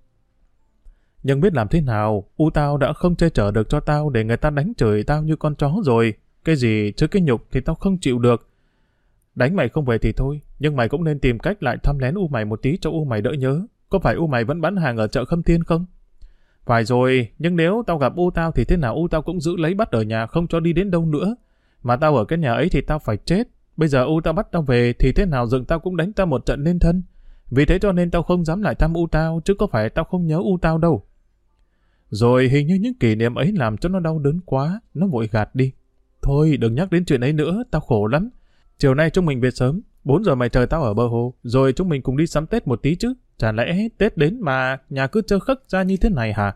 Nhưng biết làm thế nào, u tao đã không che chở được cho tao để người ta đánh chửi tao như con chó rồi. Cái gì chứ cái nhục thì tao không chịu được. Đánh mày không về thì thôi, nhưng mày cũng nên tìm cách lại thăm lén u mày một tí cho u mày đỡ nhớ. Có phải u mày vẫn bán hàng ở chợ Khâm Thiên không? Phải rồi, nhưng nếu tao gặp u tao thì thế nào u tao cũng giữ lấy bắt ở nhà không cho đi đến đâu nữa. Mà tao ở cái nhà ấy thì tao phải chết. Bây giờ u tao bắt tao về thì thế nào dượng tao cũng đánh tao một trận nên thân. Vì thế cho nên tao không dám lại thăm u tao, chứ có phải tao không nhớ u tao đâu. Rồi hình như những kỷ niệm ấy làm cho nó đau đớn quá, nó vội gạt đi. Thôi đừng nhắc đến chuyện ấy nữa, tao khổ lắm. Chiều nay chúng mình về sớm, 4 giờ mày chờ tao ở bờ hồ, rồi chúng mình cùng đi sắm Tết một tí chứ. Chả lẽ Tết đến mà nhà cứ trơ khất ra như thế này hả?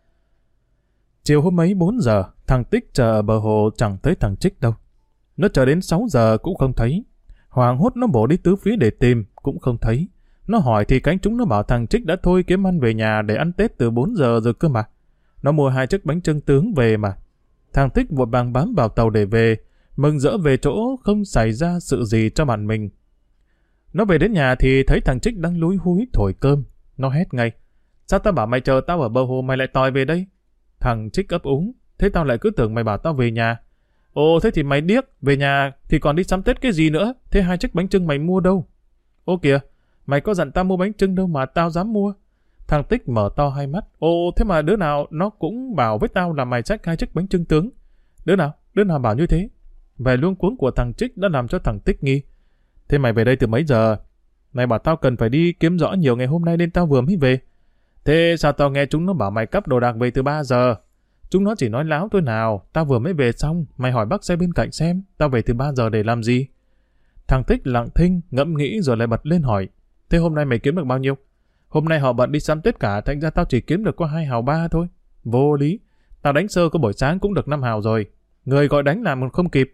Chiều hôm ấy 4 giờ, thằng Tích chờ ở bờ hồ chẳng thấy thằng Trích đâu. Nó chờ đến 6 giờ cũng không thấy. Hoảng hốt nó bổ đi tứ phía để tìm, cũng không thấy. Nó hỏi thì cánh chúng nó bảo thằng Trích đã thôi kiếm ăn về nhà để ăn Tết từ 4 giờ rồi cơ mà. Nó mua 2 chiếc bánh chưng tướng về mà. Thằng Tích vội vàng bám vào tàu để về, mừng rỡ về chỗ không xảy ra sự gì cho bạn mình. Nó về đến nhà thì thấy thằng Trích đang lúi húi thổi cơm. Nó hét ngay. Sao tao bảo mày chờ tao ở bờ hồ mày lại tòi về đây? Thằng Trích ấp úng. Thế tao lại cứ tưởng mày bảo tao về nhà. Ồ thế thì mày điếc. Về nhà thì còn đi sắm Tết cái gì nữa. Thế 2 chiếc bánh chưng mày mua đâu? Ô kìa, mày có dặn tao mua bánh chưng đâu mà tao dám mua. Thằng Tích mở to hai mắt. Ồ thế mà đứa nào nó cũng bảo với tao là mày xách 2 chiếc bánh chưng tướng. Đứa nào? Đứa nào bảo như thế? Vẻ luống cuống của thằng Trích đã làm cho thằng Tích nghi. Thế mày về đây từ mấy giờ? Mày bảo tao cần phải đi kiếm rõ nhiều ngày hôm nay nên tao vừa mới về. Thế sao tao nghe chúng nó bảo mày cắp đồ đạc về từ 3 giờ? Chúng nó chỉ nói láo thôi nào. Tao vừa mới về xong. Mày hỏi bác xe bên cạnh xem. Tao về từ 3 giờ để làm gì? Thằng Tích lặng thinh, ngẫm nghĩ rồi lại bật lên hỏi. Thế hôm nay mày kiếm được bao nhiêu? Hôm nay họ bận đi sắm Tết cả. Thành ra tao chỉ kiếm được có 2 hào 3 thôi. Vô lý. Tao đánh sơ có buổi sáng cũng được 5 hào rồi. Người gọi đánh làm còn không kịp.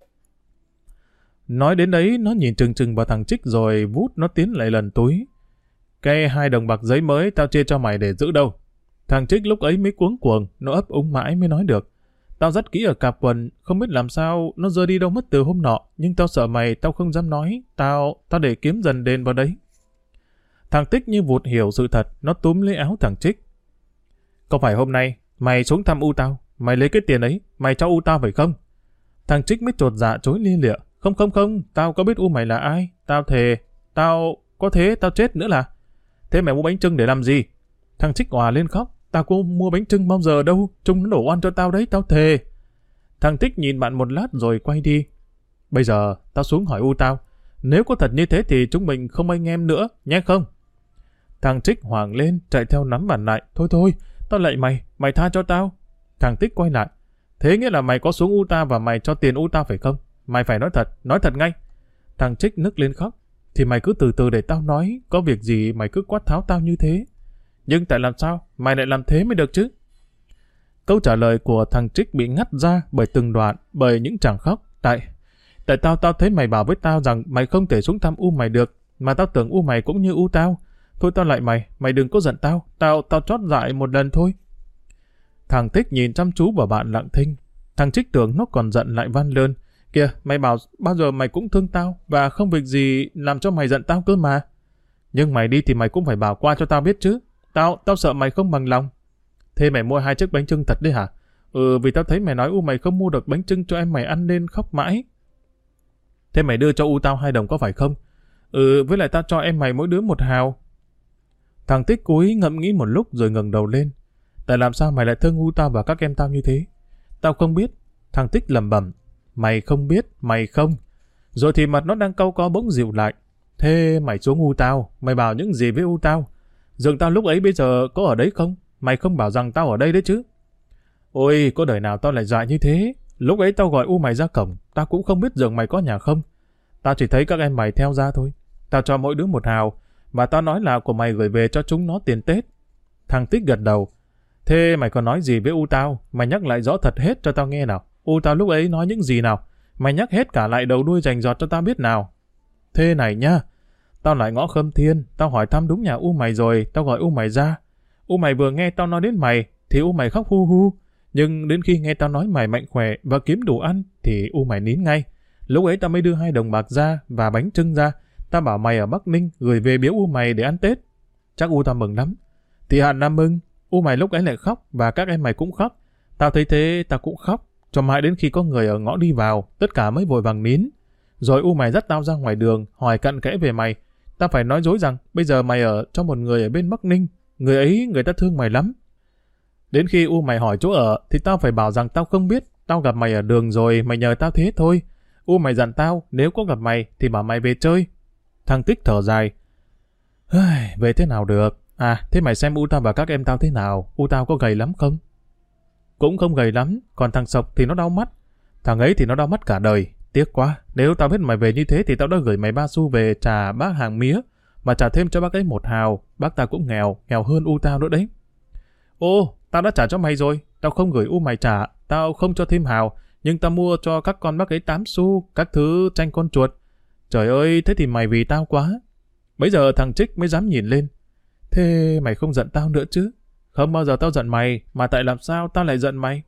Nói đến đấy, nó nhìn chừng chừng vào thằng Trích rồi vút nó tiến lại lần túi. Cái 2 đồng bạc giấy mới tao chia cho mày để giữ đâu? Thằng Trích lúc ấy mới cuống cuồng, nó ấp úng mãi mới nói được. Tao dắt kỹ ở cặp quần, không biết làm sao nó rơi đi đâu mất từ hôm nọ, nhưng tao sợ mày, tao không dám nói, tao để kiếm dần đền vào đấy. Thằng Tích như vụt hiểu sự thật, nó túm lấy áo thằng Trích. Có phải hôm nay mày xuống thăm U tao, mày lấy cái tiền ấy, mày cho U tao phải không? Thằng Trích mới chột dạ chối lia lịa. Không, tao có biết U mày là ai, tao thề, tao có thế tao chết nữa là. Thế mày mua bánh chưng để làm gì? Thằng Trích òa lên khóc. Tao có mua bánh chưng bao giờ đâu, Trung nó đổ oan cho tao đấy, tao thề. Thằng Tích nhìn bạn một lát rồi quay đi. Bây giờ tao xuống hỏi U tao, nếu có thật như thế thì chúng mình không anh em nữa, nhé không? Thằng Trích hoảng lên, chạy theo nắm bàn lại. Thôi, tao lạy mày tha cho tao. Thằng Tích quay lại. Thế nghĩa là mày có xuống U tao và mày cho tiền U tao phải không? Mày phải nói thật ngay. Thằng Trích nức lên khóc. Thì mày cứ từ từ để tao nói, có việc gì mày cứ quát tháo tao như thế. Nhưng tại làm sao mày lại làm thế mới được chứ? Câu trả lời của thằng Trích bị ngắt ra bởi từng đoạn, bởi những tràng khóc. Tại tao thấy mày bảo với tao rằng mày không thể xuống thăm U mày được, mà tao tưởng U mày cũng như U tao. Thôi tao lại mày đừng có giận tao trót dại một lần thôi. Thằng Tích nhìn chăm chú vào bạn lặng thinh. Thằng Trích tưởng nó còn giận lại van lơn. Kìa, mày bảo bao giờ mày cũng thương tao và không việc gì làm cho mày giận tao cơ mà. Nhưng mày đi thì mày cũng phải bảo qua cho tao biết chứ. Tao sợ mày không bằng lòng. Thế mày mua 2 chiếc bánh chưng thật đấy hả? Vì tao thấy mày nói U mày không mua được bánh chưng cho em mày ăn nên khóc mãi. Thế mày đưa cho U tao 2 đồng có phải không? Với lại tao cho em mày mỗi đứa 1 hào. Thằng Tích cúi ngẫm nghĩ một lúc rồi ngẩng đầu lên. Tại làm sao mày lại thương U tao và các em tao như thế? Tao không biết. Thằng Tích lẩm bẩm. Mày không biết, mày không. Rồi thì mặt nó đang cau có bỗng dịu lại. Thế mày xuống U tao, mày bảo những gì với U tao? Dượng tao lúc ấy bây giờ có ở đấy không? Mày không bảo rằng tao ở đây đấy chứ? Ôi, có đời nào tao lại dại như thế? Lúc ấy tao gọi U mày ra cổng, tao cũng không biết dượng mày có nhà không. Tao chỉ thấy các em mày theo ra thôi. Tao cho mỗi đứa 1 hào, và tao nói là của mày gửi về cho chúng nó tiền Tết. Thằng Tích gật đầu. Thế mày còn nói gì với U tao? Mày nhắc lại rõ thật hết cho tao nghe nào. U tao lúc ấy nói những gì nào? Mày nhắc hết cả lại đầu đuôi rành rọt cho tao biết nào. Thế này nhá. Tao lại ngõ Khâm Thiên, tao hỏi thăm đúng nhà U mày rồi, tao gọi U mày ra. U mày vừa nghe tao nói đến mày, thì U mày khóc hu hu. Nhưng đến khi nghe tao nói mày mạnh khỏe và kiếm đủ ăn, thì U mày nín ngay. Lúc ấy tao mới đưa 2 đồng bạc ra và bánh chưng ra. Tao bảo mày ở Bắc Ninh gửi về biếu U mày để ăn Tết. Chắc U tao mừng lắm. Thì hạn Nam mừng, U mày lúc ấy lại khóc và các em mày cũng khóc. Tao thấy thế tao cũng khóc. Cho mãi đến khi có người ở ngõ đi vào, tất cả mới vội vàng nín. Rồi U mày dắt tao ra ngoài đường, hỏi cặn kẽ về mày. Tao phải nói dối rằng bây giờ mày ở cho một người ở bên Bắc Ninh. Người ấy người ta thương mày lắm. Đến khi U mày hỏi chỗ ở thì tao phải bảo rằng tao không biết. Tao gặp mày ở đường rồi, mày nhờ tao thế thôi. U mày dặn tao nếu có gặp mày thì bảo mày về chơi. Thằng Tích thở dài. Về thế nào được? Thế mày xem U tao và các em tao thế nào? U tao có gầy lắm không? Cũng không gầy lắm, còn thằng Sộc thì nó đau mắt. Thằng ấy thì nó đau mắt cả đời. Tiếc quá, nếu tao biết mày về như thế thì tao đã gửi mày 3 xu về trả bác hàng mía, mà trả thêm cho bác ấy 1 hào. Bác ta cũng nghèo hơn U tao nữa đấy. Ô, tao đã trả cho mày rồi, tao không gửi U mày trả, tao không cho thêm hào, nhưng tao mua cho các con bác ấy 8 xu, các thứ tranh con chuột. Trời ơi, thế thì mày vì tao quá. Bây giờ thằng Trích mới dám nhìn lên. Thế mày không giận tao nữa chứ? Không bao giờ tao giận mày, mà tại làm sao tao lại giận mày?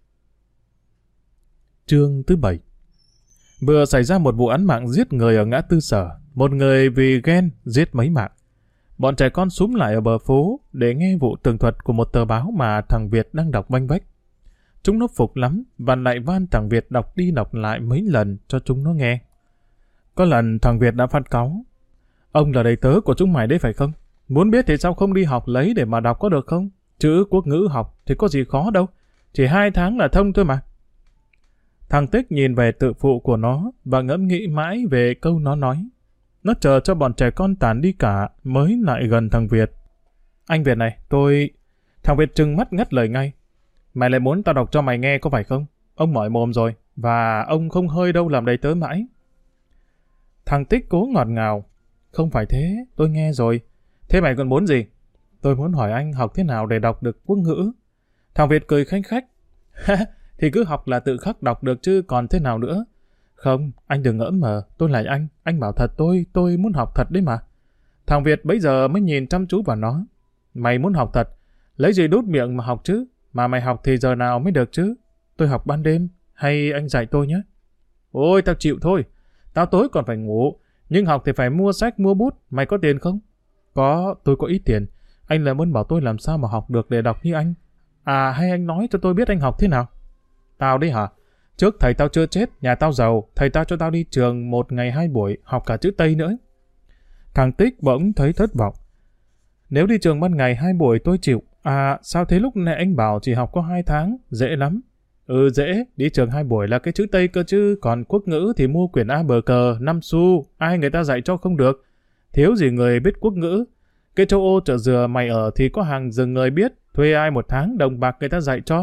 Chương thứ 7. Vừa xảy ra một vụ án mạng giết người ở ngã tư Sở. Một người vì ghen giết mấy mạng. Bọn trẻ con xúm lại ở bờ phố để nghe vụ tường thuật của một tờ báo mà thằng Việt đang đọc vanh vách. Chúng nó phục lắm và lại van thằng Việt đọc đi đọc lại mấy lần cho chúng nó nghe. Có lần thằng Việt đã phát cáu. Ông là đầy tớ của chúng mày đấy phải không? Muốn biết thì sao không đi học lấy để mà đọc có được không? Chữ quốc ngữ học thì có gì khó đâu. Chỉ 2 tháng là thông thôi mà. Thằng Tích nhìn về tự phụ của nó và ngẫm nghĩ mãi về câu nó nói. Nó chờ cho bọn trẻ con tản đi cả mới lại gần thằng Việt. Anh Việt này, tôi... Thằng Việt trừng mắt ngắt lời ngay. Mày lại muốn tao đọc cho mày nghe có phải không? Ông mỏi mồm rồi, và ông không hơi đâu làm đầy tớ mãi. Thằng Tích cố ngọt ngào. Không phải thế, tôi nghe rồi. Thế mày còn muốn gì? Tôi muốn hỏi anh học thế nào để đọc được quốc ngữ. Thằng Việt cười khanh khách. Thì cứ học là tự khắc đọc được chứ còn thế nào nữa. Không, anh đừng ngỡ mờ, tôi là anh bảo thật tôi muốn học thật đấy mà. Thằng Việt bấy giờ mới nhìn chăm chú vào nó. Mày muốn học thật, Lấy gì đút miệng mà học chứ? Mà mày học thì giờ nào mới được chứ? Tôi học ban đêm, hay anh dạy tôi nhé? Ôi, tao chịu thôi. Tao tối còn phải ngủ, nhưng học thì phải mua sách, mua bút. Mày có tiền không? Có, tôi có ít tiền. Anh là muốn bảo tôi làm sao mà học được để đọc như anh. À, hay anh nói cho tôi biết anh học thế nào? Tao đấy hả? Trước thầy tao chưa chết, nhà tao giàu, thầy tao cho tao đi trường 1 ngày 2 buổi, học cả chữ Tây nữa. Thằng Tích bỗng thấy thất vọng. Nếu đi trường ban ngày 2 buổi tôi chịu. À, sao thế lúc này anh bảo chỉ học có 2 tháng, dễ lắm. Ừ dễ, đi trường 2 buổi là cái chữ Tây cơ chứ, còn quốc ngữ thì mua quyển A bờ cờ, 5 xu, ai người ta dạy cho không được. Thiếu gì người biết quốc ngữ. Cái châu Âu chợ dừa mày ở thì có hàng rừng người biết, thuê ai 1 tháng đồng bạc người ta dạy cho.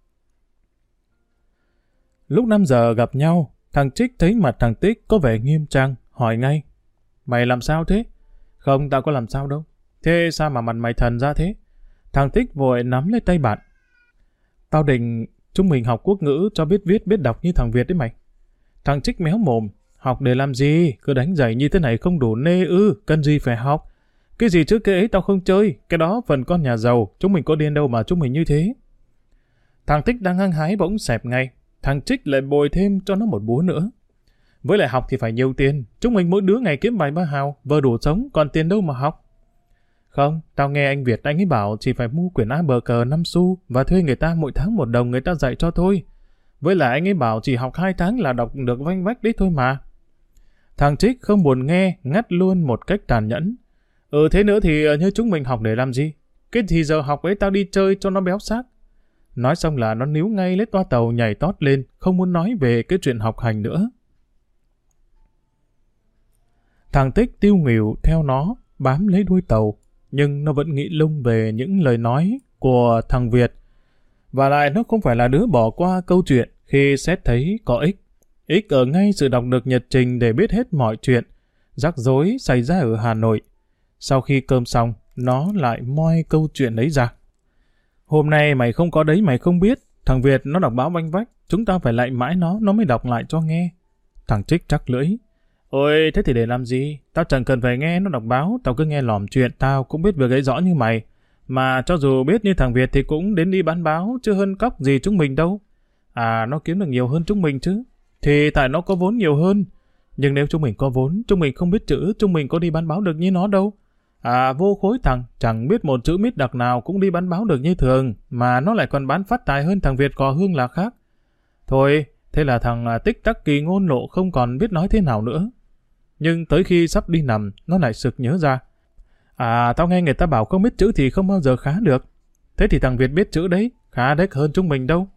Lúc 5 giờ gặp nhau, thằng Trích thấy mặt thằng Tích có vẻ nghiêm trang, hỏi ngay. Mày làm sao thế? Không, tao có làm sao đâu. Thế sao mà mặt mày thần ra thế? Thằng Tích vội nắm lấy tay bạn. Tao định chúng mình học quốc ngữ cho biết viết biết đọc như thằng Việt đấy mày. Thằng Trích méo mồm. Học để làm gì? Cứ đánh giày như thế này không đủ nê ư, cần gì phải học. Cái gì chứ cái ấy tao không chơi, cái đó phần con nhà giàu, chúng mình có điên đâu mà chúng mình như thế. Thằng Tích đang hăng hái bỗng xẹp ngay. Thằng Trích lại bồi thêm cho nó một búa nữa. Với lại học thì phải nhiều tiền, chúng mình mỗi đứa ngày kiếm vài ba hào, vừa đủ sống, còn tiền đâu mà học. Không, tao nghe anh Việt anh ấy bảo chỉ phải mua quyển A bờ cờ 5 xu và thuê người ta mỗi tháng 1 đồng người ta dạy cho thôi. Với lại anh ấy bảo chỉ học 2 tháng là đọc được vanh vách đấy thôi mà. Thằng Trích không buồn nghe, ngắt luôn một cách tàn nhẫn. Thế nữa thì như chúng mình học để làm gì? Cái thì giờ học ấy tao đi chơi cho nó béo xác. Nói xong là nó níu ngay lấy toa tàu nhảy tót lên, không muốn nói về cái chuyện học hành nữa. Thằng Tích tiêu nghỉu theo nó, bám lấy đuôi tàu, nhưng nó vẫn nghĩ lung về những lời nói của thằng Việt. Và lại nó không phải là đứa bỏ qua câu chuyện khi xét thấy có ích. Ích ở ngay sự đọc được nhật trình để biết hết mọi chuyện, rắc rối xảy ra ở Hà Nội. Sau khi cơm xong, nó lại moi câu chuyện ấy ra. Hôm nay mày không có đấy mày không biết, thằng Việt nó đọc báo vanh vách, chúng ta phải lạy mãi nó mới đọc lại cho nghe. Thằng Trích chắc lưỡi. Ôi, thế thì để làm gì? Tao chẳng cần phải nghe nó đọc báo, tao cứ nghe lỏm chuyện, tao cũng biết việc ấy rõ như mày. Mà cho dù biết như thằng Việt thì cũng đến đi bán báo, chứ hơn cóc gì chúng mình đâu. À, nó kiếm được nhiều hơn chúng mình chứ. Thì tại nó có vốn nhiều hơn. Nhưng nếu chúng mình có vốn, chúng mình không biết chữ, chúng mình có đi bán báo được như nó đâu. À, vô khối thằng, chẳng biết một chữ mít đặc nào cũng đi bán báo được như thường, mà nó lại còn bán phát tài hơn thằng Việt Cò Hương là khác. Thôi, thế là thằng Tích tắc kỳ ngôn lộ không còn biết nói thế nào nữa. Nhưng tới khi sắp đi nằm, nó lại sực nhớ ra. À, tao nghe người ta bảo không biết chữ thì không bao giờ khá được. Thế thì thằng Việt biết chữ đấy, khá đếch hơn chúng mình đâu.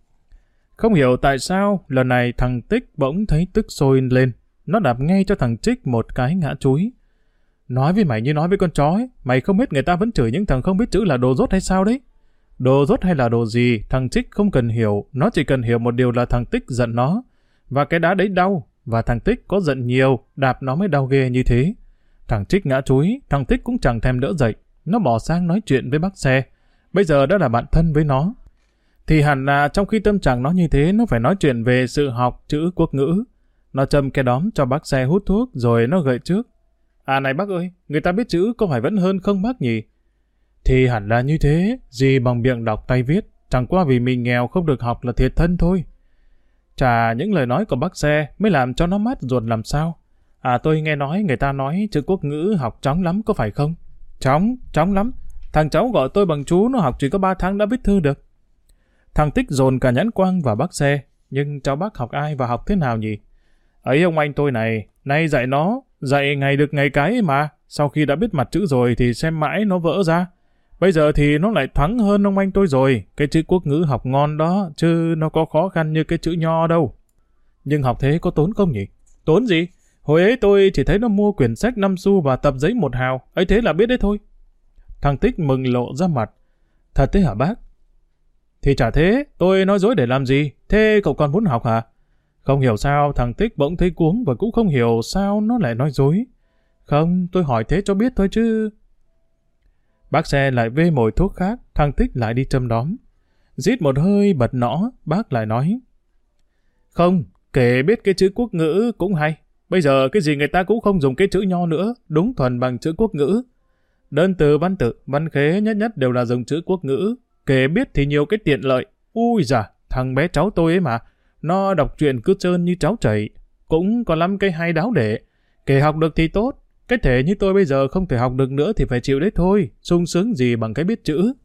Không hiểu tại sao, lần này thằng Tích bỗng thấy tức sôi lên. Nó đạp ngay cho thằng Trích một cái ngã chúi. Nói với mày như nói với con chó ấy, mày không biết người ta vẫn chửi những thằng không biết chữ là đồ dốt hay sao đấy? Đồ dốt hay là đồ gì, thằng Trích không cần hiểu, nó chỉ cần hiểu một điều là thằng Tích giận nó. Và cái đá đấy đau, và thằng Tích có giận nhiều, đạp nó mới đau ghê như thế. Thằng Trích ngã chúi, thằng Tích cũng chẳng thèm đỡ dậy, nó bỏ sang nói chuyện với bác xe. Bây giờ đã là bạn thân với nó. Thì hẳn là trong khi tâm trạng nó như thế, nó phải nói chuyện về sự học chữ quốc ngữ. Nó châm cái đóm cho bác xe hút thuốc, rồi nó gợi trước. À này bác ơi, người ta biết chữ có phải vẫn hơn không bác nhỉ? Thì hẳn là như thế, gì bằng miệng đọc tay viết, chẳng qua vì mình nghèo không được học là thiệt thân thôi. Chả những lời nói của bác xe mới làm cho nó mát ruột làm sao. À tôi nghe nói người ta nói chữ quốc ngữ học chóng lắm có phải không? Chóng lắm. Thằng cháu gọi tôi bằng chú nó học chỉ có 3 tháng đã viết thư được. Thằng Tích dồn cả nhãn quang vào bác xe, nhưng cháu bác học ai và học thế nào nhỉ? Ấy ông anh tôi này, nay dạy nó, dạy ngày được ngày cái mà, sau khi đã biết mặt chữ rồi thì xem mãi nó vỡ ra. Bây giờ thì nó lại thoáng hơn ông anh tôi rồi, cái chữ quốc ngữ học ngon đó, chứ nó có khó khăn như cái chữ nho đâu. Nhưng học thế có tốn không nhỉ? Tốn gì? Hồi ấy tôi chỉ thấy nó mua quyển sách 5 xu và tập giấy 1 hào, ấy thế là biết đấy thôi. Thằng Tích mừng lộ ra mặt. Thật thế hả bác? Thì chả thế, tôi nói dối để làm gì, thế cậu còn muốn học hả? Không hiểu sao thằng Tích bỗng thấy cuống và cũng không hiểu sao nó lại nói dối. Không, tôi hỏi thế cho biết thôi chứ. Bác xe lại vê mồi thuốc khác, thằng Tích lại đi châm đóm. Rít một hơi bật nõ, bác lại nói. Không, kể biết cái chữ quốc ngữ cũng hay. Bây giờ cái gì người ta cũng không dùng cái chữ nho nữa, đúng thuần bằng chữ quốc ngữ. Đơn từ, văn tự, văn khế nhất nhất đều là dùng chữ quốc ngữ. Kể biết thì nhiều cái tiện lợi. Ui giời, thằng bé cháu tôi ấy mà. Nó đọc truyện cứ trơn như cháu chảy. Cũng có lắm cái hay đáo để. Kể học được thì tốt. Cái thể như tôi bây giờ không thể học được nữa thì phải chịu đấy thôi. Sung sướng gì bằng cái biết chữ.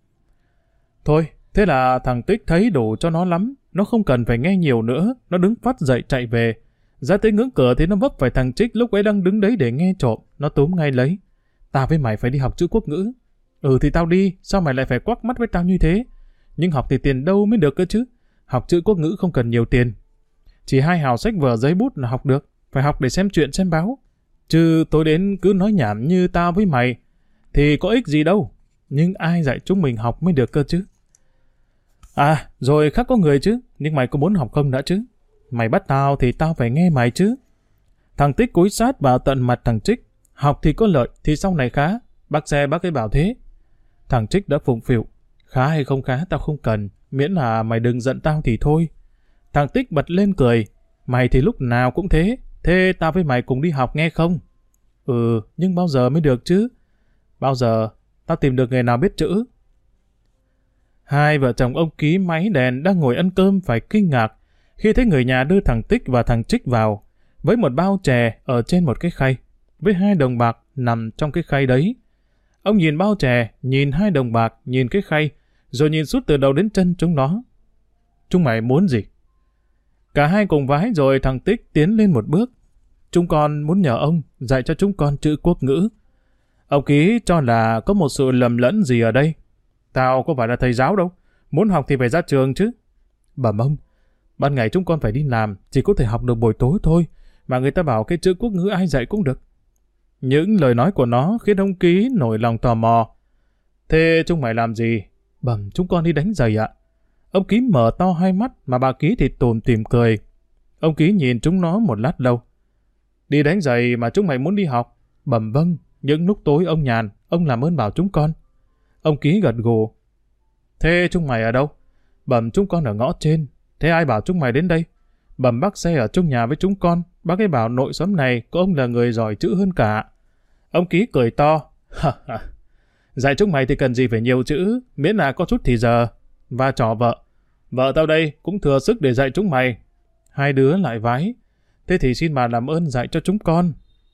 Thôi, thế là thằng Tích thấy đủ cho nó lắm. Nó không cần phải nghe nhiều nữa. Nó đứng phát dậy chạy về. Ra tới ngưỡng cửa thì nó vấp phải thằng Trích lúc ấy đang đứng đấy để nghe trộm. Nó túm ngay lấy. Tao với mày phải đi học chữ quốc ngữ. Ừ thì tao đi, sao mày lại phải quắc mắt với tao như thế? Nhưng học thì tiền đâu mới được cơ chứ. Học chữ quốc ngữ không cần nhiều tiền. Chỉ 2 hào sách vở giấy bút là học được. Phải học để xem truyện xem báo. Chứ tối đến cứ nói nhảm như tao với mày thì có ích gì đâu. Nhưng ai dạy chúng mình học mới được cơ chứ. À, rồi khác có người chứ. Nhưng mày có muốn học không đã chứ? Mày bắt tao thì tao phải nghe mày chứ. Thằng Tích cúi sát vào tận mặt thằng Trích. Học thì có lợi, thì sau này khá. Bác xe bác ấy bảo thế. Thằng Trích đã phụng phịu. Khá hay không khá tao không cần. Miễn là mày đừng giận tao thì thôi. Thằng Tích bật lên cười. Mày thì lúc nào cũng thế. Thế tao với mày cùng đi học nghe không? Ừ, nhưng bao giờ mới được chứ? Bao giờ tao tìm được người nào biết chữ? Hai vợ chồng ông Ký máy đèn đang ngồi ăn cơm phải kinh ngạc khi thấy người nhà đưa thằng Tích và thằng Trích vào với một bao chè ở trên một cái khay, với 2 đồng bạc nằm trong cái khay đấy. Ông nhìn bao chè, nhìn 2 đồng bạc, nhìn cái khay, rồi nhìn suốt từ đầu đến chân chúng nó. Chúng mày muốn gì? Cả hai cùng vái rồi thằng Tích tiến lên một bước. Chúng con muốn nhờ ông dạy cho chúng con chữ quốc ngữ. Ông Ký cho là có một sự lầm lẫn gì ở đây. Tao có phải là thầy giáo đâu. Muốn học thì phải ra trường chứ. Bẩm ông, ban ngày chúng con phải đi làm, chỉ có thể học được buổi tối thôi. Mà người ta bảo cái chữ quốc ngữ ai dạy cũng được. Những lời nói của nó khiến ông Ký nổi lòng tò mò. Thế chúng mày làm gì? Bẩm, chúng con đi đánh giày ạ. Ông Ký mở to hai mắt mà bà Ký thì tủm tỉm cười. Ông Ký nhìn chúng nó một lát lâu. Đi đánh giày mà chúng mày muốn đi học? Bẩm vâng, những lúc tối ông nhàn, ông làm ơn bảo chúng con. Ông Ký gật gù. Thế chúng mày ở đâu? Bẩm chúng con ở ngõ trên. Thế ai bảo chúng mày đến đây? Bẩm bác xe ở chung nhà với chúng con. Bác ấy bảo nội xóm này có ông là người giỏi chữ hơn cả. Ông Ký cười to. Dạy chúng mày thì cần gì phải nhiều chữ, miễn là có chút thì giờ. Và trò vợ. Vợ tao đây cũng thừa sức để dạy chúng mày. Hai đứa lại vái. Thế thì xin bà làm ơn dạy cho chúng con.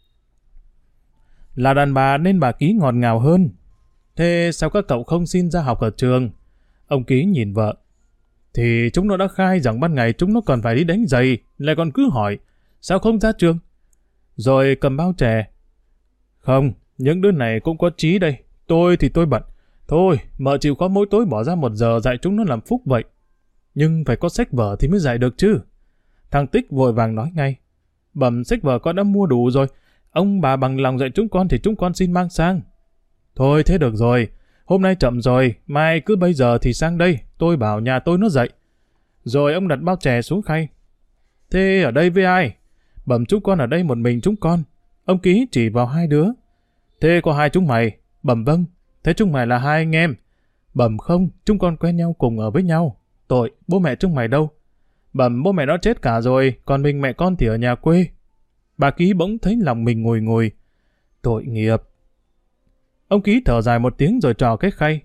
Là đàn bà nên bà Ký ngọt ngào hơn. Thế sao các cậu không xin ra học ở trường? Ông Ký nhìn vợ. Thì chúng nó đã khai rằng ban ngày chúng nó còn phải đi đánh giày, lại còn cứ hỏi, sao không ra trường? Rồi cầm bao chè. Không, những đứa này cũng có trí đây, tôi thì tôi bận. Thôi, mợ chịu khó mỗi tối bỏ ra 1 giờ dạy chúng nó làm phúc vậy. Nhưng phải có sách vở thì mới dạy được chứ. Thằng Tích vội vàng nói ngay. Bẩm sách vở con đã mua đủ rồi, ông bà bằng lòng dạy chúng con thì chúng con xin mang sang. Thôi thế được rồi, hôm nay chậm rồi, mai cứ bây giờ thì sang đây, tôi bảo nhà tôi nó dạy. Rồi ông đặt bao chè xuống khay. Thế ở đây với ai? Bẩm chúng con ở đây một mình chúng con. Ông Ký chỉ vào 2 đứa. Thế có 2 chúng mày? Bẩm vâng. Thế chúng mày là 2 anh em? Bẩm không, chúng con quen nhau cùng ở với nhau. Tội, bố mẹ chúng mày đâu? Bẩm bố mẹ nó chết cả rồi, còn mình mẹ con thì ở nhà quê. Bà Ký bỗng thấy lòng mình ngùi ngùi. Tội nghiệp. Ông Ký thở dài một tiếng rồi trò cái khay.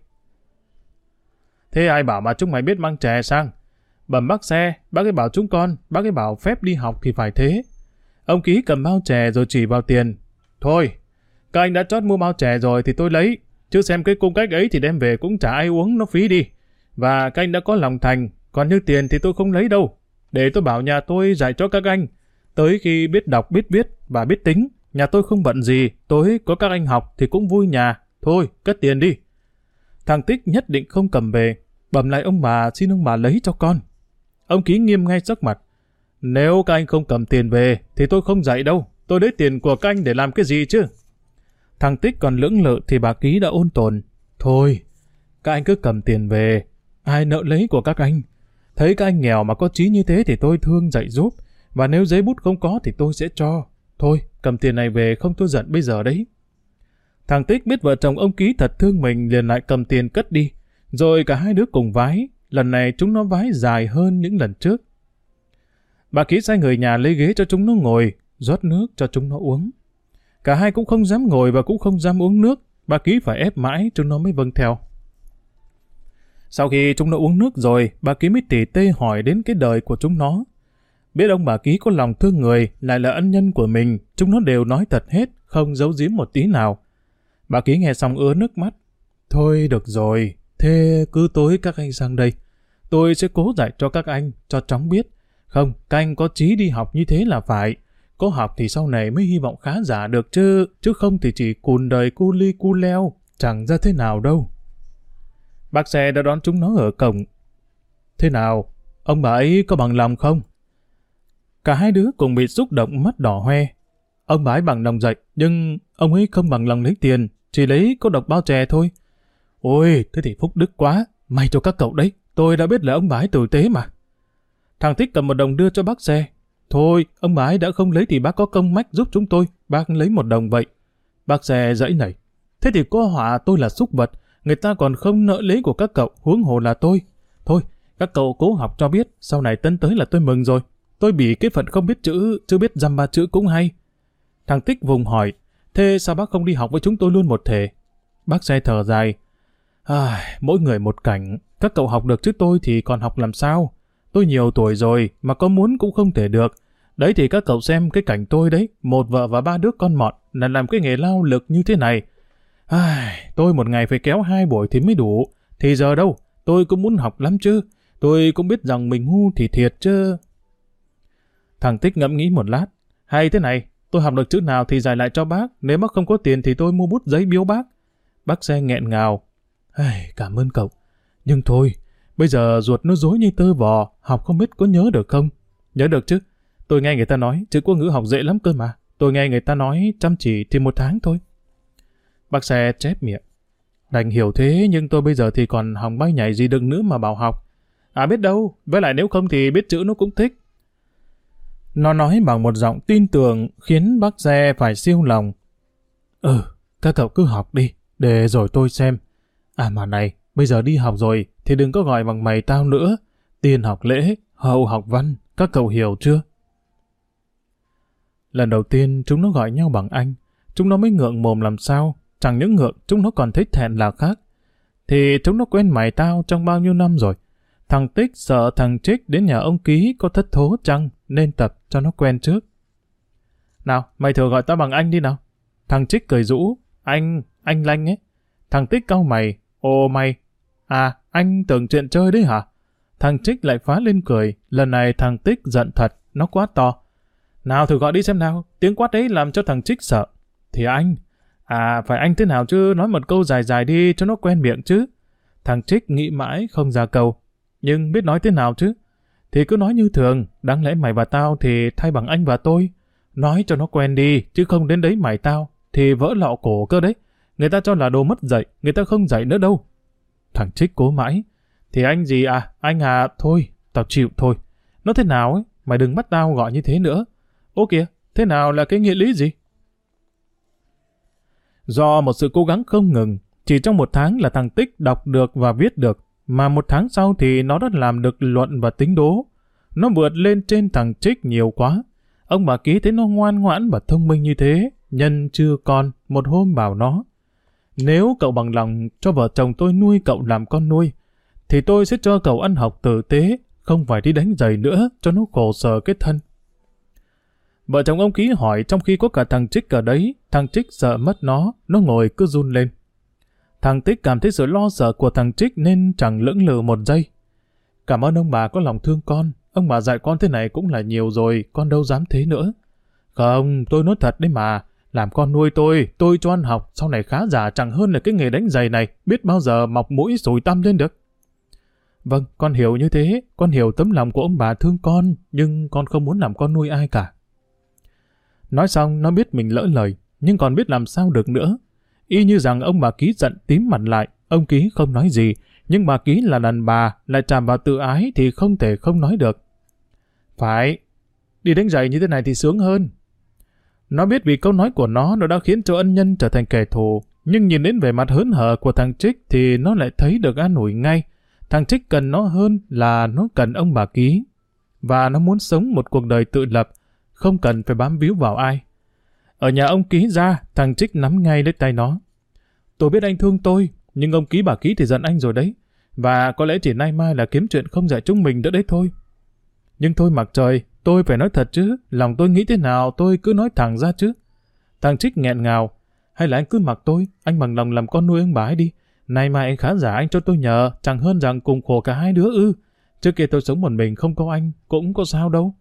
Thế ai bảo mà chúng mày biết mang chè sang? Bẩm bác xe, bác ấy bảo chúng con, bác ấy bảo phép đi học thì phải thế. Ông Ký cầm bao chè rồi chỉ vào tiền. Thôi, các anh đã chót mua bao chè rồi thì tôi lấy, chứ xem cái cung cách ấy thì đem về cũng chả ai uống, nó phí đi. Và các anh đã có lòng thành, còn như tiền thì tôi không lấy đâu. Để tôi bảo nhà tôi dạy cho các anh. Tới khi biết đọc, biết viết và biết tính, nhà tôi không bận gì, tối có các anh học thì cũng vui nhà. Thôi, cất tiền đi. Thằng Tích nhất định không cầm về. Bẩm lại ông bà, xin ông bà lấy cho con. Ông Ký nghiêm ngay sắc mặt. Nếu các anh không cầm tiền về thì tôi không dạy đâu. Tôi lấy tiền của các anh để làm cái gì chứ? Thằng Tích còn lưỡng lự thì bà Ký đã ôn tồn. Thôi, các anh cứ cầm tiền về. Ai nợ lấy của các anh? Thấy các anh nghèo mà có trí như thế thì tôi thương dạy giúp. Và nếu giấy bút không có thì tôi sẽ cho. Thôi, cầm tiền này về không tôi giận bây giờ đấy. Thằng Tích biết vợ chồng ông Ký thật thương mình liền lại cầm tiền cất đi. Rồi cả 2 đứa cùng vái. Lần này chúng nó vái dài hơn những lần trước. Bà Ký sai người nhà lấy ghế cho chúng nó ngồi, rót nước cho chúng nó uống. Cả hai cũng không dám ngồi và cũng không dám uống nước. bà Ký phải ép mãi chúng nó mới vâng theo. Sau khi chúng nó uống nước rồi, bà Ký mới tỉ tê hỏi đến cái đời của chúng nó. Biết ông bà Ký có lòng thương người, lại là ân nhân của mình, chúng nó đều nói thật hết, không giấu giếm một tí nào. Bà Ký nghe xong ứa nước mắt. Thôi được rồi, thế cứ tối các anh sang đây. Tôi sẽ cố dạy cho các anh, cho chóng biết. Không, các anh có chí đi học như thế là phải. Có học thì sau này mới hy vọng khá giả được chứ, chứ không thì chỉ cùn đời cu li cu leo, chẳng ra thế nào đâu. Bác xe đã đón chúng nó ở cổng. Thế nào, ông bà ấy có bằng lòng không? Cả hai đứa cùng bị xúc động mắt đỏ hoe. Ông bà ấy bằng lòng dạy, nhưng ông ấy không bằng lòng lấy tiền, chỉ lấy có độc bao chè thôi. Ôi, thế thì phúc đức quá, may cho các cậu đấy, tôi đã biết là ông bà ấy tử tế mà. Thằng Tích cầm 1 đồng đưa cho bác xe. Thôi, ông bà ấy đã không lấy thì bác có công mách giúp chúng tôi, bác lấy 1 đồng vậy. Bác xe dãy nảy. Thế thì có họa tôi là súc vật, người ta còn không nợ lấy của các cậu, huống hồ là tôi. Thôi, các cậu cố học cho biết, sau này tân tới là tôi mừng rồi. Tôi bị cái phận không biết chữ, chứ biết dăm ba chữ cũng hay. Thằng Tích vùng hỏi, thế sao bác không đi học với chúng tôi luôn một thể? Bác xe thở dài. Mỗi người một cảnh, các cậu học được chứ tôi thì còn học làm sao? Tôi nhiều tuổi rồi, mà có muốn cũng không thể được. Đấy thì các cậu xem cái cảnh tôi đấy, 1 vợ và 3 đứa con mọn, là làm cái nghề lao lực như thế này. Tôi một ngày phải kéo 2 buổi thì mới đủ. Thì giờ đâu, tôi cũng muốn học lắm chứ. Tôi cũng biết rằng mình ngu thì thiệt chứ. Thằng Tích ngẫm nghĩ một lát. Hay thế này, tôi học được chữ nào thì dạy lại cho bác. Nếu bác không có tiền thì tôi mua bút giấy biếu bác. Bác xe nghẹn ngào. Cảm ơn cậu. Nhưng thôi, bây giờ ruột nó rối như tơ vò, học không biết có nhớ được không? Nhớ được chứ. Tôi nghe người ta nói, chữ quốc ngữ học dễ lắm cơ mà. Tôi nghe người ta nói chăm chỉ thì 1 tháng thôi. Bác xe chép miệng. Đành hiểu thế, nhưng tôi bây giờ thì còn hòng bay nhảy gì được nữa mà bảo học. Biết đâu, với lại nếu không thì biết chữ nó cũng thích. Nó nói bằng một giọng tin tưởng khiến bác xe phải siêu lòng. Các cậu cứ học đi, để rồi tôi xem. Mà này, bây giờ đi học rồi thì đừng có gọi bằng mày tao nữa. Tiên học lễ, hậu học văn, các cậu hiểu chưa? Lần đầu tiên chúng nó gọi nhau bằng anh, chúng nó mới ngượng mồm làm sao. Chẳng những ngượng, chúng nó còn thích thẹn là khác. Thì chúng nó quen mày tao trong bao nhiêu năm rồi. Thằng Tích sợ thằng Trích đến nhà ông Ký có thất thố chăng, nên tập cho nó quen trước. Nào, mày thử gọi tao bằng anh đi nào. Thằng Trích cười rũ. Anh Lanh ấy. Thằng Tích cau mày. Ồ mày. Anh tưởng chuyện chơi đấy hả? Thằng Trích lại phá lên cười. Lần này thằng Tích giận thật, nó quát to. Nào thử gọi đi xem nào. Tiếng quát ấy làm cho thằng Trích sợ. Thì anh. Phải anh thế nào chứ, nói một câu dài dài đi cho nó quen miệng chứ. Thằng Trích nghĩ mãi không ra câu. Nhưng biết nói thế nào chứ? Thì cứ nói như thường, đáng lẽ mày và tao thì thay bằng anh và tôi. Nói cho nó quen đi, chứ không đến đấy mày tao, thì vỡ lọ cổ cơ đấy. Người ta cho là đồ mất dạy, người ta không dạy nữa đâu. Thằng Trích cố mãi. Thì anh gì anh thôi, tao chịu thôi. Nó thế nào ấy, mày đừng bắt tao gọi như thế nữa. Ô kìa, thế nào là cái nghĩa lý gì? Do một sự cố gắng không ngừng, chỉ trong 1 tháng là thằng Tích đọc được và viết được, mà 1 tháng sau thì nó đã làm được luận và tính đố. Nó vượt lên trên thằng Trích nhiều quá. Ông bà Ký thấy nó ngoan ngoãn và thông minh như thế, nhân chưa con, một hôm bảo nó. Nếu cậu bằng lòng cho vợ chồng tôi nuôi cậu làm con nuôi, thì tôi sẽ cho cậu ăn học tử tế, không phải đi đánh giày nữa cho nó khổ sở cái thân. Vợ chồng ông Ký hỏi trong khi có cả thằng Trích ở đấy, thằng Trích sợ mất nó ngồi cứ run lên. Thằng Tích cảm thấy sự lo sợ của thằng Trích nên chẳng lưỡng lự một giây. Cảm ơn ông bà có lòng thương con, ông bà dạy con thế này cũng là nhiều rồi, con đâu dám thế nữa. Không, tôi nói thật đấy mà, làm con nuôi tôi cho ăn học, sau này khá giả chẳng hơn là cái nghề đánh giày này, biết bao giờ mọc mũi sùi tăm lên được. Vâng, con hiểu như thế, con hiểu tấm lòng của ông bà thương con, nhưng con không muốn làm con nuôi ai cả. Nói xong, nó biết mình lỡ lời, nhưng còn biết làm sao được nữa. Y như rằng ông bà Ký giận tím mặt lại, ông Ký không nói gì, nhưng bà Ký là đàn bà, lại chạm vào tự ái thì không thể không nói được. Phải, đi đánh giày như thế này thì sướng hơn. Nó biết vì câu nói của nó đã khiến cho ân nhân trở thành kẻ thù, nhưng nhìn đến vẻ mặt hớn hở của thằng Trích thì nó lại thấy được an ủi ngay. Thằng Trích cần nó hơn là nó cần ông bà Ký, và nó muốn sống một cuộc đời tự lập, không cần phải bám víu vào ai. Ở nhà ông Ký ra, thằng Trích nắm ngay lấy tay nó. Tôi biết anh thương tôi, nhưng ông Ký bà Ký thì giận anh rồi đấy. Và có lẽ chỉ nay mai là kiếm chuyện không dạy chúng mình nữa đấy thôi. Nhưng thôi mặc trời, tôi phải nói thật chứ, lòng tôi nghĩ thế nào tôi cứ nói thẳng ra chứ. Thằng Trích nghẹn ngào, hay là anh cứ mặc tôi, anh bằng lòng làm con nuôi ông bà ấy đi. Nay mai anh khá giả anh cho tôi nhờ, chẳng hơn rằng cùng khổ cả hai đứa ư. Trước kia tôi sống một mình không có anh, cũng có sao đâu.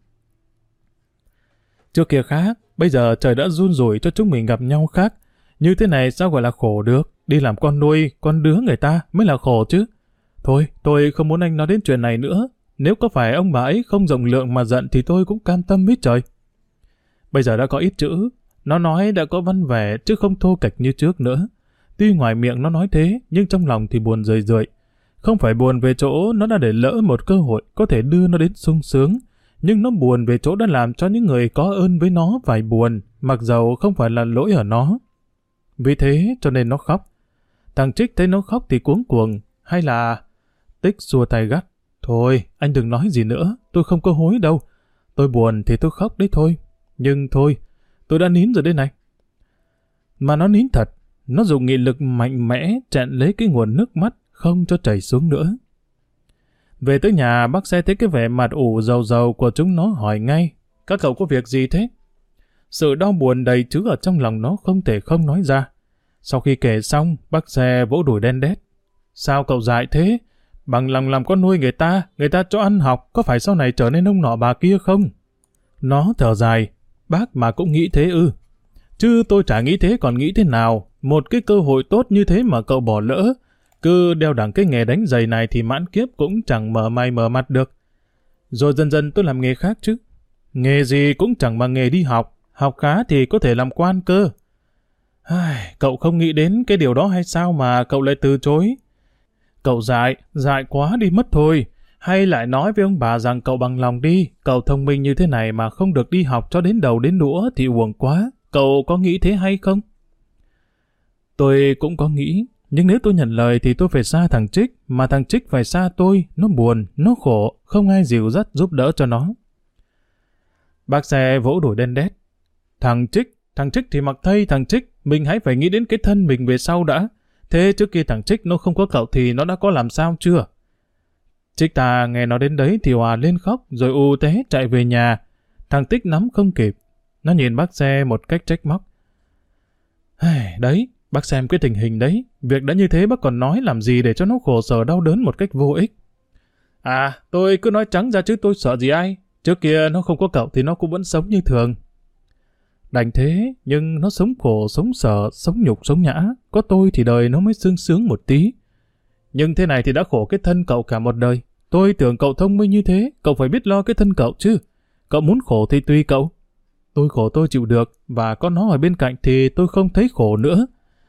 Trước kia khác, bây giờ trời đã run rủi cho chúng mình gặp nhau khác. Như thế này sao gọi là khổ được, đi làm con nuôi, con đứa người ta mới là khổ chứ. Thôi, tôi không muốn anh nói đến chuyện này nữa. Nếu có phải ông bà ấy không rộng lượng mà giận thì tôi cũng cam tâm ít trời. Bây giờ đã có ít chữ, nó nói đã có văn vẻ chứ không thô kệch như trước nữa. Tuy ngoài miệng nó nói thế, nhưng trong lòng thì buồn rười rượi. Không phải buồn về chỗ nó đã để lỡ một cơ hội có thể đưa nó đến sung sướng, nhưng nó buồn về chỗ đã làm cho những người có ơn với nó phải buồn, mặc dầu không phải là lỗi ở nó. Vì thế cho nên nó khóc. Thằng Trích thấy nó khóc thì cuống cuồng, hay là... Tích xua tay gắt. Thôi, anh đừng nói gì nữa, tôi không có hối đâu. Tôi buồn thì tôi khóc đấy thôi. Nhưng thôi, tôi đã nín rồi đây này. Mà nó nín thật, nó dùng nghị lực mạnh mẽ chặn lấy cái nguồn nước mắt không cho chảy xuống nữa. Về tới nhà, bác xe thấy cái vẻ mặt ủ rầu rầu của chúng nó hỏi ngay, các cậu có việc gì thế? Sự đau buồn đầy trứ ở trong lòng nó không thể không nói ra. Sau khi kể xong, bác xe vỗ đùi đen đét. Sao cậu dại thế? Bằng lòng làm con nuôi người ta cho ăn học, có phải sau này trở nên ông nọ bà kia không? Nó thở dài, bác mà cũng nghĩ thế ư? Chứ tôi chả nghĩ thế còn nghĩ thế nào, một cái cơ hội tốt như thế mà cậu bỏ lỡ, cứ đeo đẳng cái nghề đánh giày này thì mãn kiếp cũng chẳng mở mày mở mặt được. Rồi dần dần tôi làm nghề khác chứ. Nghề gì cũng chẳng bằng nghề đi học, học khá thì có thể làm quan cơ. Cậu không nghĩ đến cái điều đó hay sao mà cậu lại từ chối? Cậu dại quá đi mất thôi. Hay lại nói với ông bà rằng cậu bằng lòng đi, cậu thông minh như thế này mà không được đi học cho đến đầu đến đũa thì uổng quá. Cậu có nghĩ thế hay không? Tôi cũng có nghĩ, nhưng nếu tôi nhận lời thì tôi phải xa thằng Trích, mà thằng Trích phải xa tôi, nó buồn, nó khổ, không ai dìu dắt giúp đỡ cho nó. Bác xe vỗ đùi đen đét. Thằng Trích thì mặc thây thằng Trích, mình hãy phải nghĩ đến cái thân mình về sau đã. Thế trước kia thằng Trích nó không có cậu thì nó đã có làm sao chưa? Trích ta nghe nó đến đấy thì òa lên khóc, rồi u té chạy về nhà. Thằng Tích nắm không kịp. Nó nhìn bác xe một cách trách móc. Đấy, bác xem cái tình hình đấy. Việc đã như thế bác còn nói làm gì để cho nó khổ sở đau đớn một cách vô ích. Tôi cứ nói trắng ra chứ tôi sợ gì ai. Trước kia nó không có cậu thì nó cũng vẫn sống như thường. Đành thế, nhưng nó sống khổ, sống sợ, sống nhục, sống nhã. Có tôi thì đời nó mới sương sướng một tí. Nhưng thế này thì đã khổ cái thân cậu cả một đời. Tôi tưởng cậu thông minh như thế, cậu phải biết lo cái thân cậu chứ. Cậu muốn khổ thì tùy cậu. Tôi khổ tôi chịu được, và có nó ở bên cạnh thì tôi không thấy khổ nữa.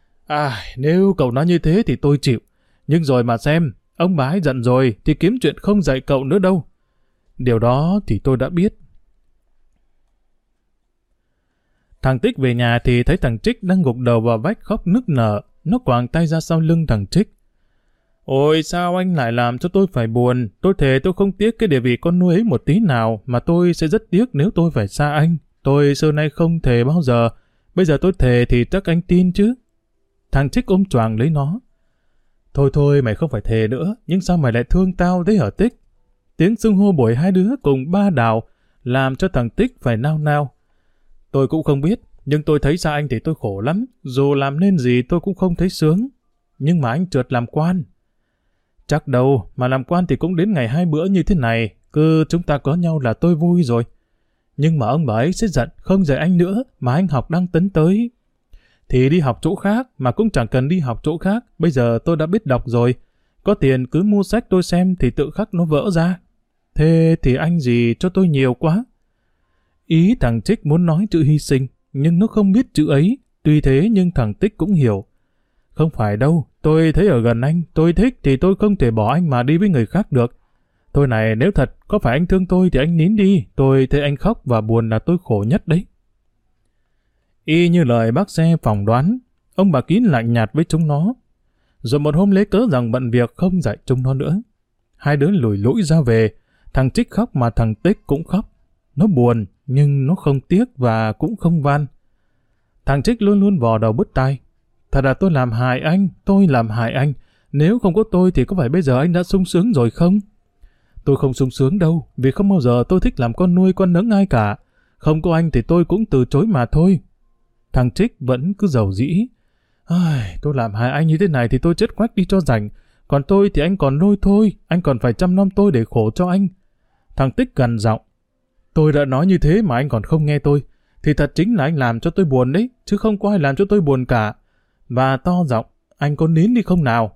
Nếu cậu nói như thế thì tôi chịu. Nhưng rồi mà xem, ông bà ấy giận rồi thì kiếm chuyện không dạy cậu nữa đâu. Điều đó thì tôi đã biết. Thằng Tích về nhà thì thấy thằng Trích đang gục đầu vào vách khóc nức nở. Nó quàng tay ra sau lưng thằng Trích. Ôi sao anh lại làm cho tôi phải buồn. Tôi thề tôi không tiếc cái địa vị con nuôi ấy một tí nào, mà tôi sẽ rất tiếc nếu tôi phải xa anh. Tôi xưa nay không thề bao giờ. Bây giờ tôi thề thì chắc anh tin chứ. Thằng Trích ôm choàng lấy nó. Thôi mày không phải thề nữa. Nhưng sao mày lại thương tao đấy hả Tích? Tiếng xưng hô bổi hai đứa cùng ba đào làm cho thằng Tích phải nao nao. Tôi cũng không biết, nhưng tôi thấy xa anh thì tôi khổ lắm. Dù làm nên gì tôi cũng không thấy sướng. Nhưng mà anh trượt làm quan. Chắc đâu, mà làm quan thì cũng đến ngày 2 bữa như thế này. Cứ chúng ta có nhau là tôi vui rồi. Nhưng mà ông bà ấy sẽ giận, không dạy anh nữa, mà anh học đang tấn tới. Thì đi học chỗ khác, mà cũng chẳng cần đi học chỗ khác. Bây giờ tôi đã biết đọc rồi. Có tiền cứ mua sách tôi xem thì tự khắc nó vỡ ra. Thế thì anh gì cho tôi nhiều quá. Ý thằng Trích muốn nói chữ hy sinh, nhưng nó không biết chữ ấy. Tuy thế nhưng thằng Tích cũng hiểu. Không phải đâu, tôi thấy ở gần anh, tôi thích thì tôi không thể bỏ anh mà đi với người khác được. Thôi này, nếu thật có phải anh thương tôi thì anh nín đi, tôi thấy anh khóc và buồn là tôi khổ nhất đấy. Y như lời bác xe phỏng đoán, ông bà Kín lạnh nhạt với chúng nó. Rồi một hôm lấy cớ rằng bận việc không dạy chúng nó nữa. Hai đứa lủi lũi ra về, thằng Trích khóc mà thằng Tích cũng khóc. Nó buồn, nhưng nó không tiếc và cũng không van. Thằng Trích luôn luôn vò đầu bứt tai. Thật là tôi làm hại anh, tôi làm hại anh. Nếu không có tôi thì có phải bây giờ anh đã sung sướng rồi không? Tôi không sung sướng đâu, vì không bao giờ tôi thích làm con nuôi con nấng ai cả. Không có anh thì tôi cũng từ chối mà thôi. Thằng Trích vẫn cứ giàu dĩ. Tôi làm hại anh như thế này thì tôi chết quách đi cho rảnh. Còn tôi thì anh còn nuôi thôi, anh còn phải chăm nom tôi để khổ cho anh. Thằng Tích gằn giọng. Tôi đã nói như thế mà anh còn không nghe tôi. Thì thật chính là anh làm cho tôi buồn đấy, chứ không có ai làm cho tôi buồn cả. Và to giọng, anh có nín đi không nào?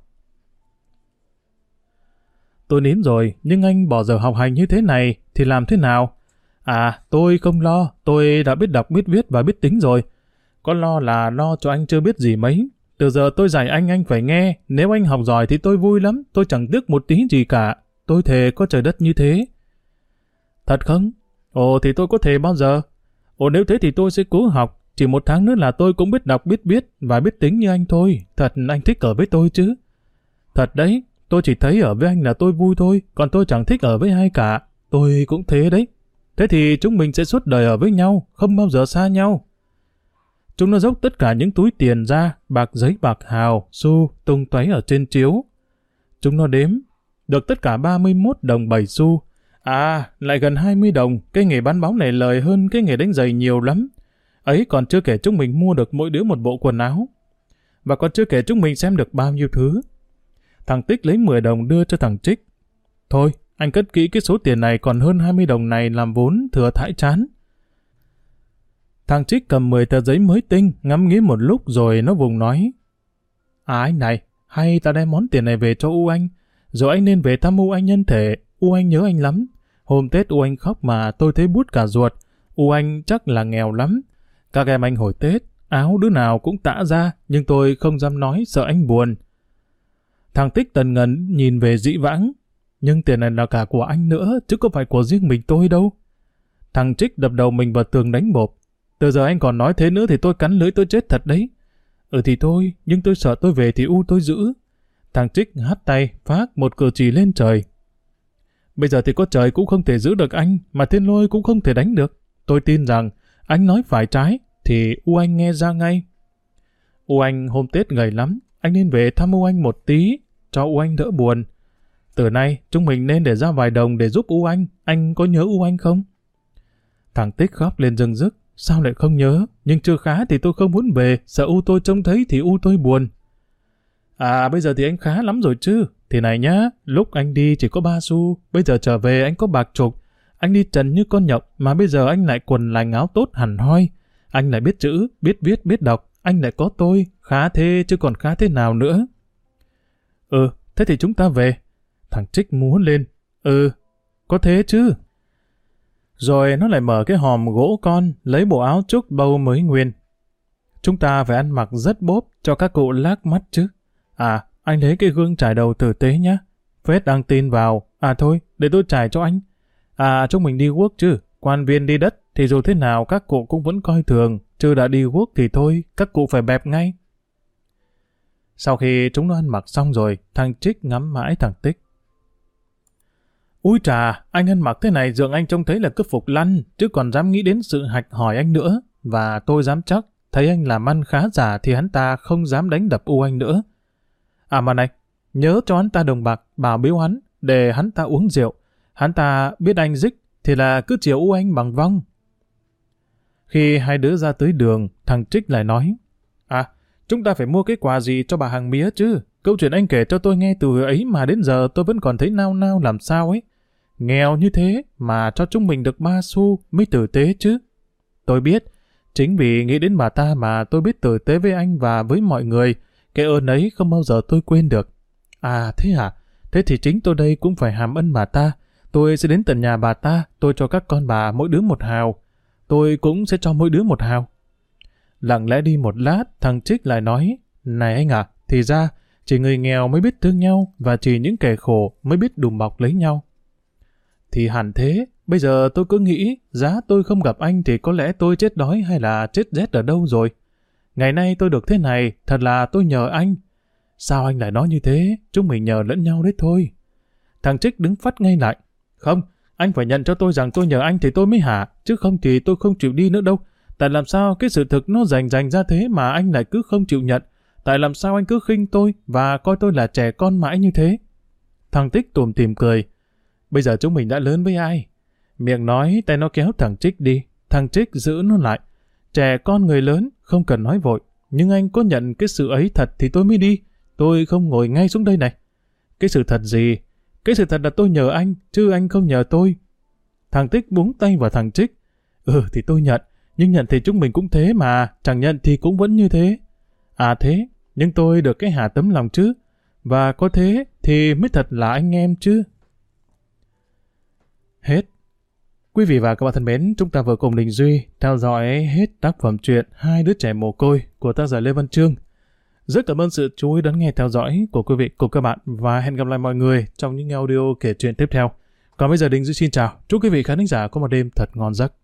Tôi nín rồi, nhưng anh bỏ giờ học hành như thế này thì làm thế nào? Tôi không lo, tôi đã biết đọc, biết viết và biết tính rồi. Có lo là lo cho anh chưa biết gì mấy. Từ giờ tôi dạy anh phải nghe. Nếu anh học giỏi thì tôi vui lắm, tôi chẳng tiếc một tí gì cả. Tôi thề có trời đất như thế. Thật không? Ồ thì tôi có thề bao giờ? Ồ nếu thế thì tôi sẽ cố học. Chỉ 1 tháng nữa là tôi cũng biết đọc, biết viết và biết tính như anh thôi. Thật anh thích ở với tôi chứ? Thật đấy, tôi chỉ thấy ở với anh là tôi vui thôi, còn tôi chẳng thích ở với ai cả. Tôi cũng thế đấy. Thế thì chúng mình sẽ suốt đời ở với nhau, không bao giờ xa nhau. Chúng nó dốc tất cả những túi tiền ra, bạc giấy, bạc hào, xu, tung tóe ở trên chiếu. Chúng nó đếm, được tất cả 31 đồng 7 xu. Lại gần 20 đồng, cái nghề bán bóng này lời hơn cái nghề đánh giày nhiều lắm. Ấy còn chưa kể chúng mình mua được mỗi đứa một bộ quần áo. Và còn chưa kể chúng mình xem được bao nhiêu thứ. Thằng Tích lấy 10 đồng đưa cho thằng Trích. Thôi, anh cất kỹ cái số tiền này còn hơn 20 đồng này làm vốn thừa thãi chán. Thằng Trích cầm 10 tờ giấy mới tinh, ngắm nghía một lúc rồi nó vùng nói. Anh này, hay ta đem món tiền này về cho U Anh, rồi anh nên về thăm U Anh nhân thể, U Anh nhớ anh lắm. Hôm Tết U Anh khóc mà tôi thấy buốt cả ruột, U Anh chắc là nghèo lắm. Các em anh hồi Tết, áo đứa nào cũng tã ra, nhưng tôi không dám nói sợ anh buồn. Thằng Tích tần ngần nhìn về dĩ vãng, nhưng tiền này là cả của anh nữa, chứ không phải của riêng mình tôi đâu. Thằng Trích đập đầu mình vào tường đánh bộp. Từ giờ anh còn nói thế nữa thì tôi cắn lưỡi tôi chết thật đấy. Thì thôi, nhưng tôi sợ tôi về thì tôi giữ. Thằng Trích hắt tay, phát một cử chỉ lên trời. Bây giờ thì có trời cũng không thể giữ được anh, mà thiên lôi cũng không thể đánh được. Tôi tin rằng, anh nói phải trái, thì U Anh nghe ra ngay. U Anh hôm Tết gầy lắm, anh nên về thăm U Anh một tí, cho U Anh đỡ buồn. Từ nay, chúng mình nên để ra vài đồng để giúp U anh có nhớ U Anh không? Thằng Tích khóc lên rưng rức. Sao lại không nhớ? Nhưng chưa khá thì tôi không muốn về, sợ U tôi trông thấy thì U tôi buồn. Bây giờ thì anh khá lắm rồi chứ. Thì này nhá, lúc anh đi chỉ có 3 xu, bây giờ trở về anh có bạc chục. Anh đi trần như con nhộng, mà bây giờ anh lại quần lành áo tốt hẳn hoi. Anh lại biết chữ, biết viết, biết đọc, anh lại có tôi, khá thế chứ còn khá thế nào nữa. Thế thì chúng ta về. Thằng Trích múa lên. Có thế chứ. Rồi nó lại mở cái hòm gỗ con, lấy bộ áo trúc bâu mới nguyên. Chúng ta phải ăn mặc rất bốp cho các cụ lác mắt chứ. Anh lấy cái gương trải đầu tử tế nhá. Phết đăng tin vào. Thôi, để tôi trải cho anh. Chúng mình đi guốc chứ. Quan viên đi đất thì dù thế nào các cụ cũng vẫn coi thường. Chứ đã đi guốc thì thôi, các cụ phải bẹp ngay. Sau khi chúng nó ăn mặc xong rồi, thằng Trích ngắm mãi thằng Tích. Úi trà, anh ăn mặc thế này dường anh trông thấy là cứ phục lăn, chứ còn dám nghĩ đến sự hạch hỏi anh nữa. Và tôi dám chắc, thấy anh làm ăn khá giả thì hắn ta không dám đánh đập U Anh nữa. Mà này, nhớ cho hắn ta đồng bạc, bảo biếu hắn, để hắn ta uống rượu. Hắn ta biết anh dích, thì là cứ chiều U Anh bằng vong. Khi hai đứa ra tới đường, thằng Trích lại nói, chúng ta phải mua cái quà gì cho bà hàng mía chứ. Câu chuyện anh kể cho tôi nghe từ ấy mà đến giờ tôi vẫn còn thấy nao nao làm sao ấy. Nghèo như thế mà cho chúng mình được 3 xu mới tử tế chứ. Tôi biết, chính vì nghĩ đến bà ta mà tôi biết tử tế với anh và với mọi người. Cái ơn ấy không bao giờ tôi quên được. Thế hả? Thế thì chính tôi đây cũng phải hàm ân bà ta. Tôi sẽ đến tận nhà bà ta, tôi cho các con bà mỗi đứa 1 hào. Tôi cũng sẽ cho mỗi đứa 1 hào. Lặng lẽ đi một lát, thằng Trích lại nói, này anh thì ra, chỉ người nghèo mới biết thương nhau và chỉ những kẻ khổ mới biết đùm bọc lấy nhau. Thì hẳn thế, bây giờ tôi cứ nghĩ, giá tôi không gặp anh thì có lẽ tôi chết đói hay là chết rét ở đâu rồi. Ngày nay tôi được thế này, thật là tôi nhờ anh. Sao anh lại nói như thế? Chúng mình nhờ lẫn nhau đấy thôi. Thằng Trích đứng phắt ngay lại. Không, anh phải nhận cho tôi rằng tôi nhờ anh thì tôi mới hả, chứ không thì tôi không chịu đi nữa đâu. Tại làm sao cái sự thực nó rành ra thế mà anh lại cứ không chịu nhận. Tại làm sao anh cứ khinh tôi và coi tôi là trẻ con mãi như thế? Thằng Tích tủm tỉm cười. Bây giờ chúng mình đã lớn với ai? Miệng nói, tay nó kéo thằng Trích đi. Thằng Trích giữ nó lại. Trẻ con người lớn, không cần nói vội. Nhưng anh có nhận cái sự ấy thật thì tôi mới đi. Tôi không ngồi ngay xuống đây này. Cái sự thật gì? Cái sự thật là tôi nhờ anh, chứ anh không nhờ tôi. Thằng Tích búng tay vào thằng Trích. Thì tôi nhận. Nhưng nhận thì chúng mình cũng thế mà. Chẳng nhận thì cũng vẫn như thế. À thế, nhưng tôi được cái hà tấm lòng chứ. Và có thế thì mới thật là anh em chứ. Hết. Quý vị và các bạn thân mến, chúng ta vừa cùng Đình Duy theo dõi hết tác phẩm truyện Hai đứa trẻ mồ côi của tác giả Lê Văn Chương. Rất cảm ơn sự chú ý đón nghe theo dõi của quý vị cùng các bạn và hẹn gặp lại mọi người trong những audio kể chuyện tiếp theo. Còn bây giờ Đình Duy xin chào. Chúc quý vị khán thính giả có một đêm thật ngon giấc.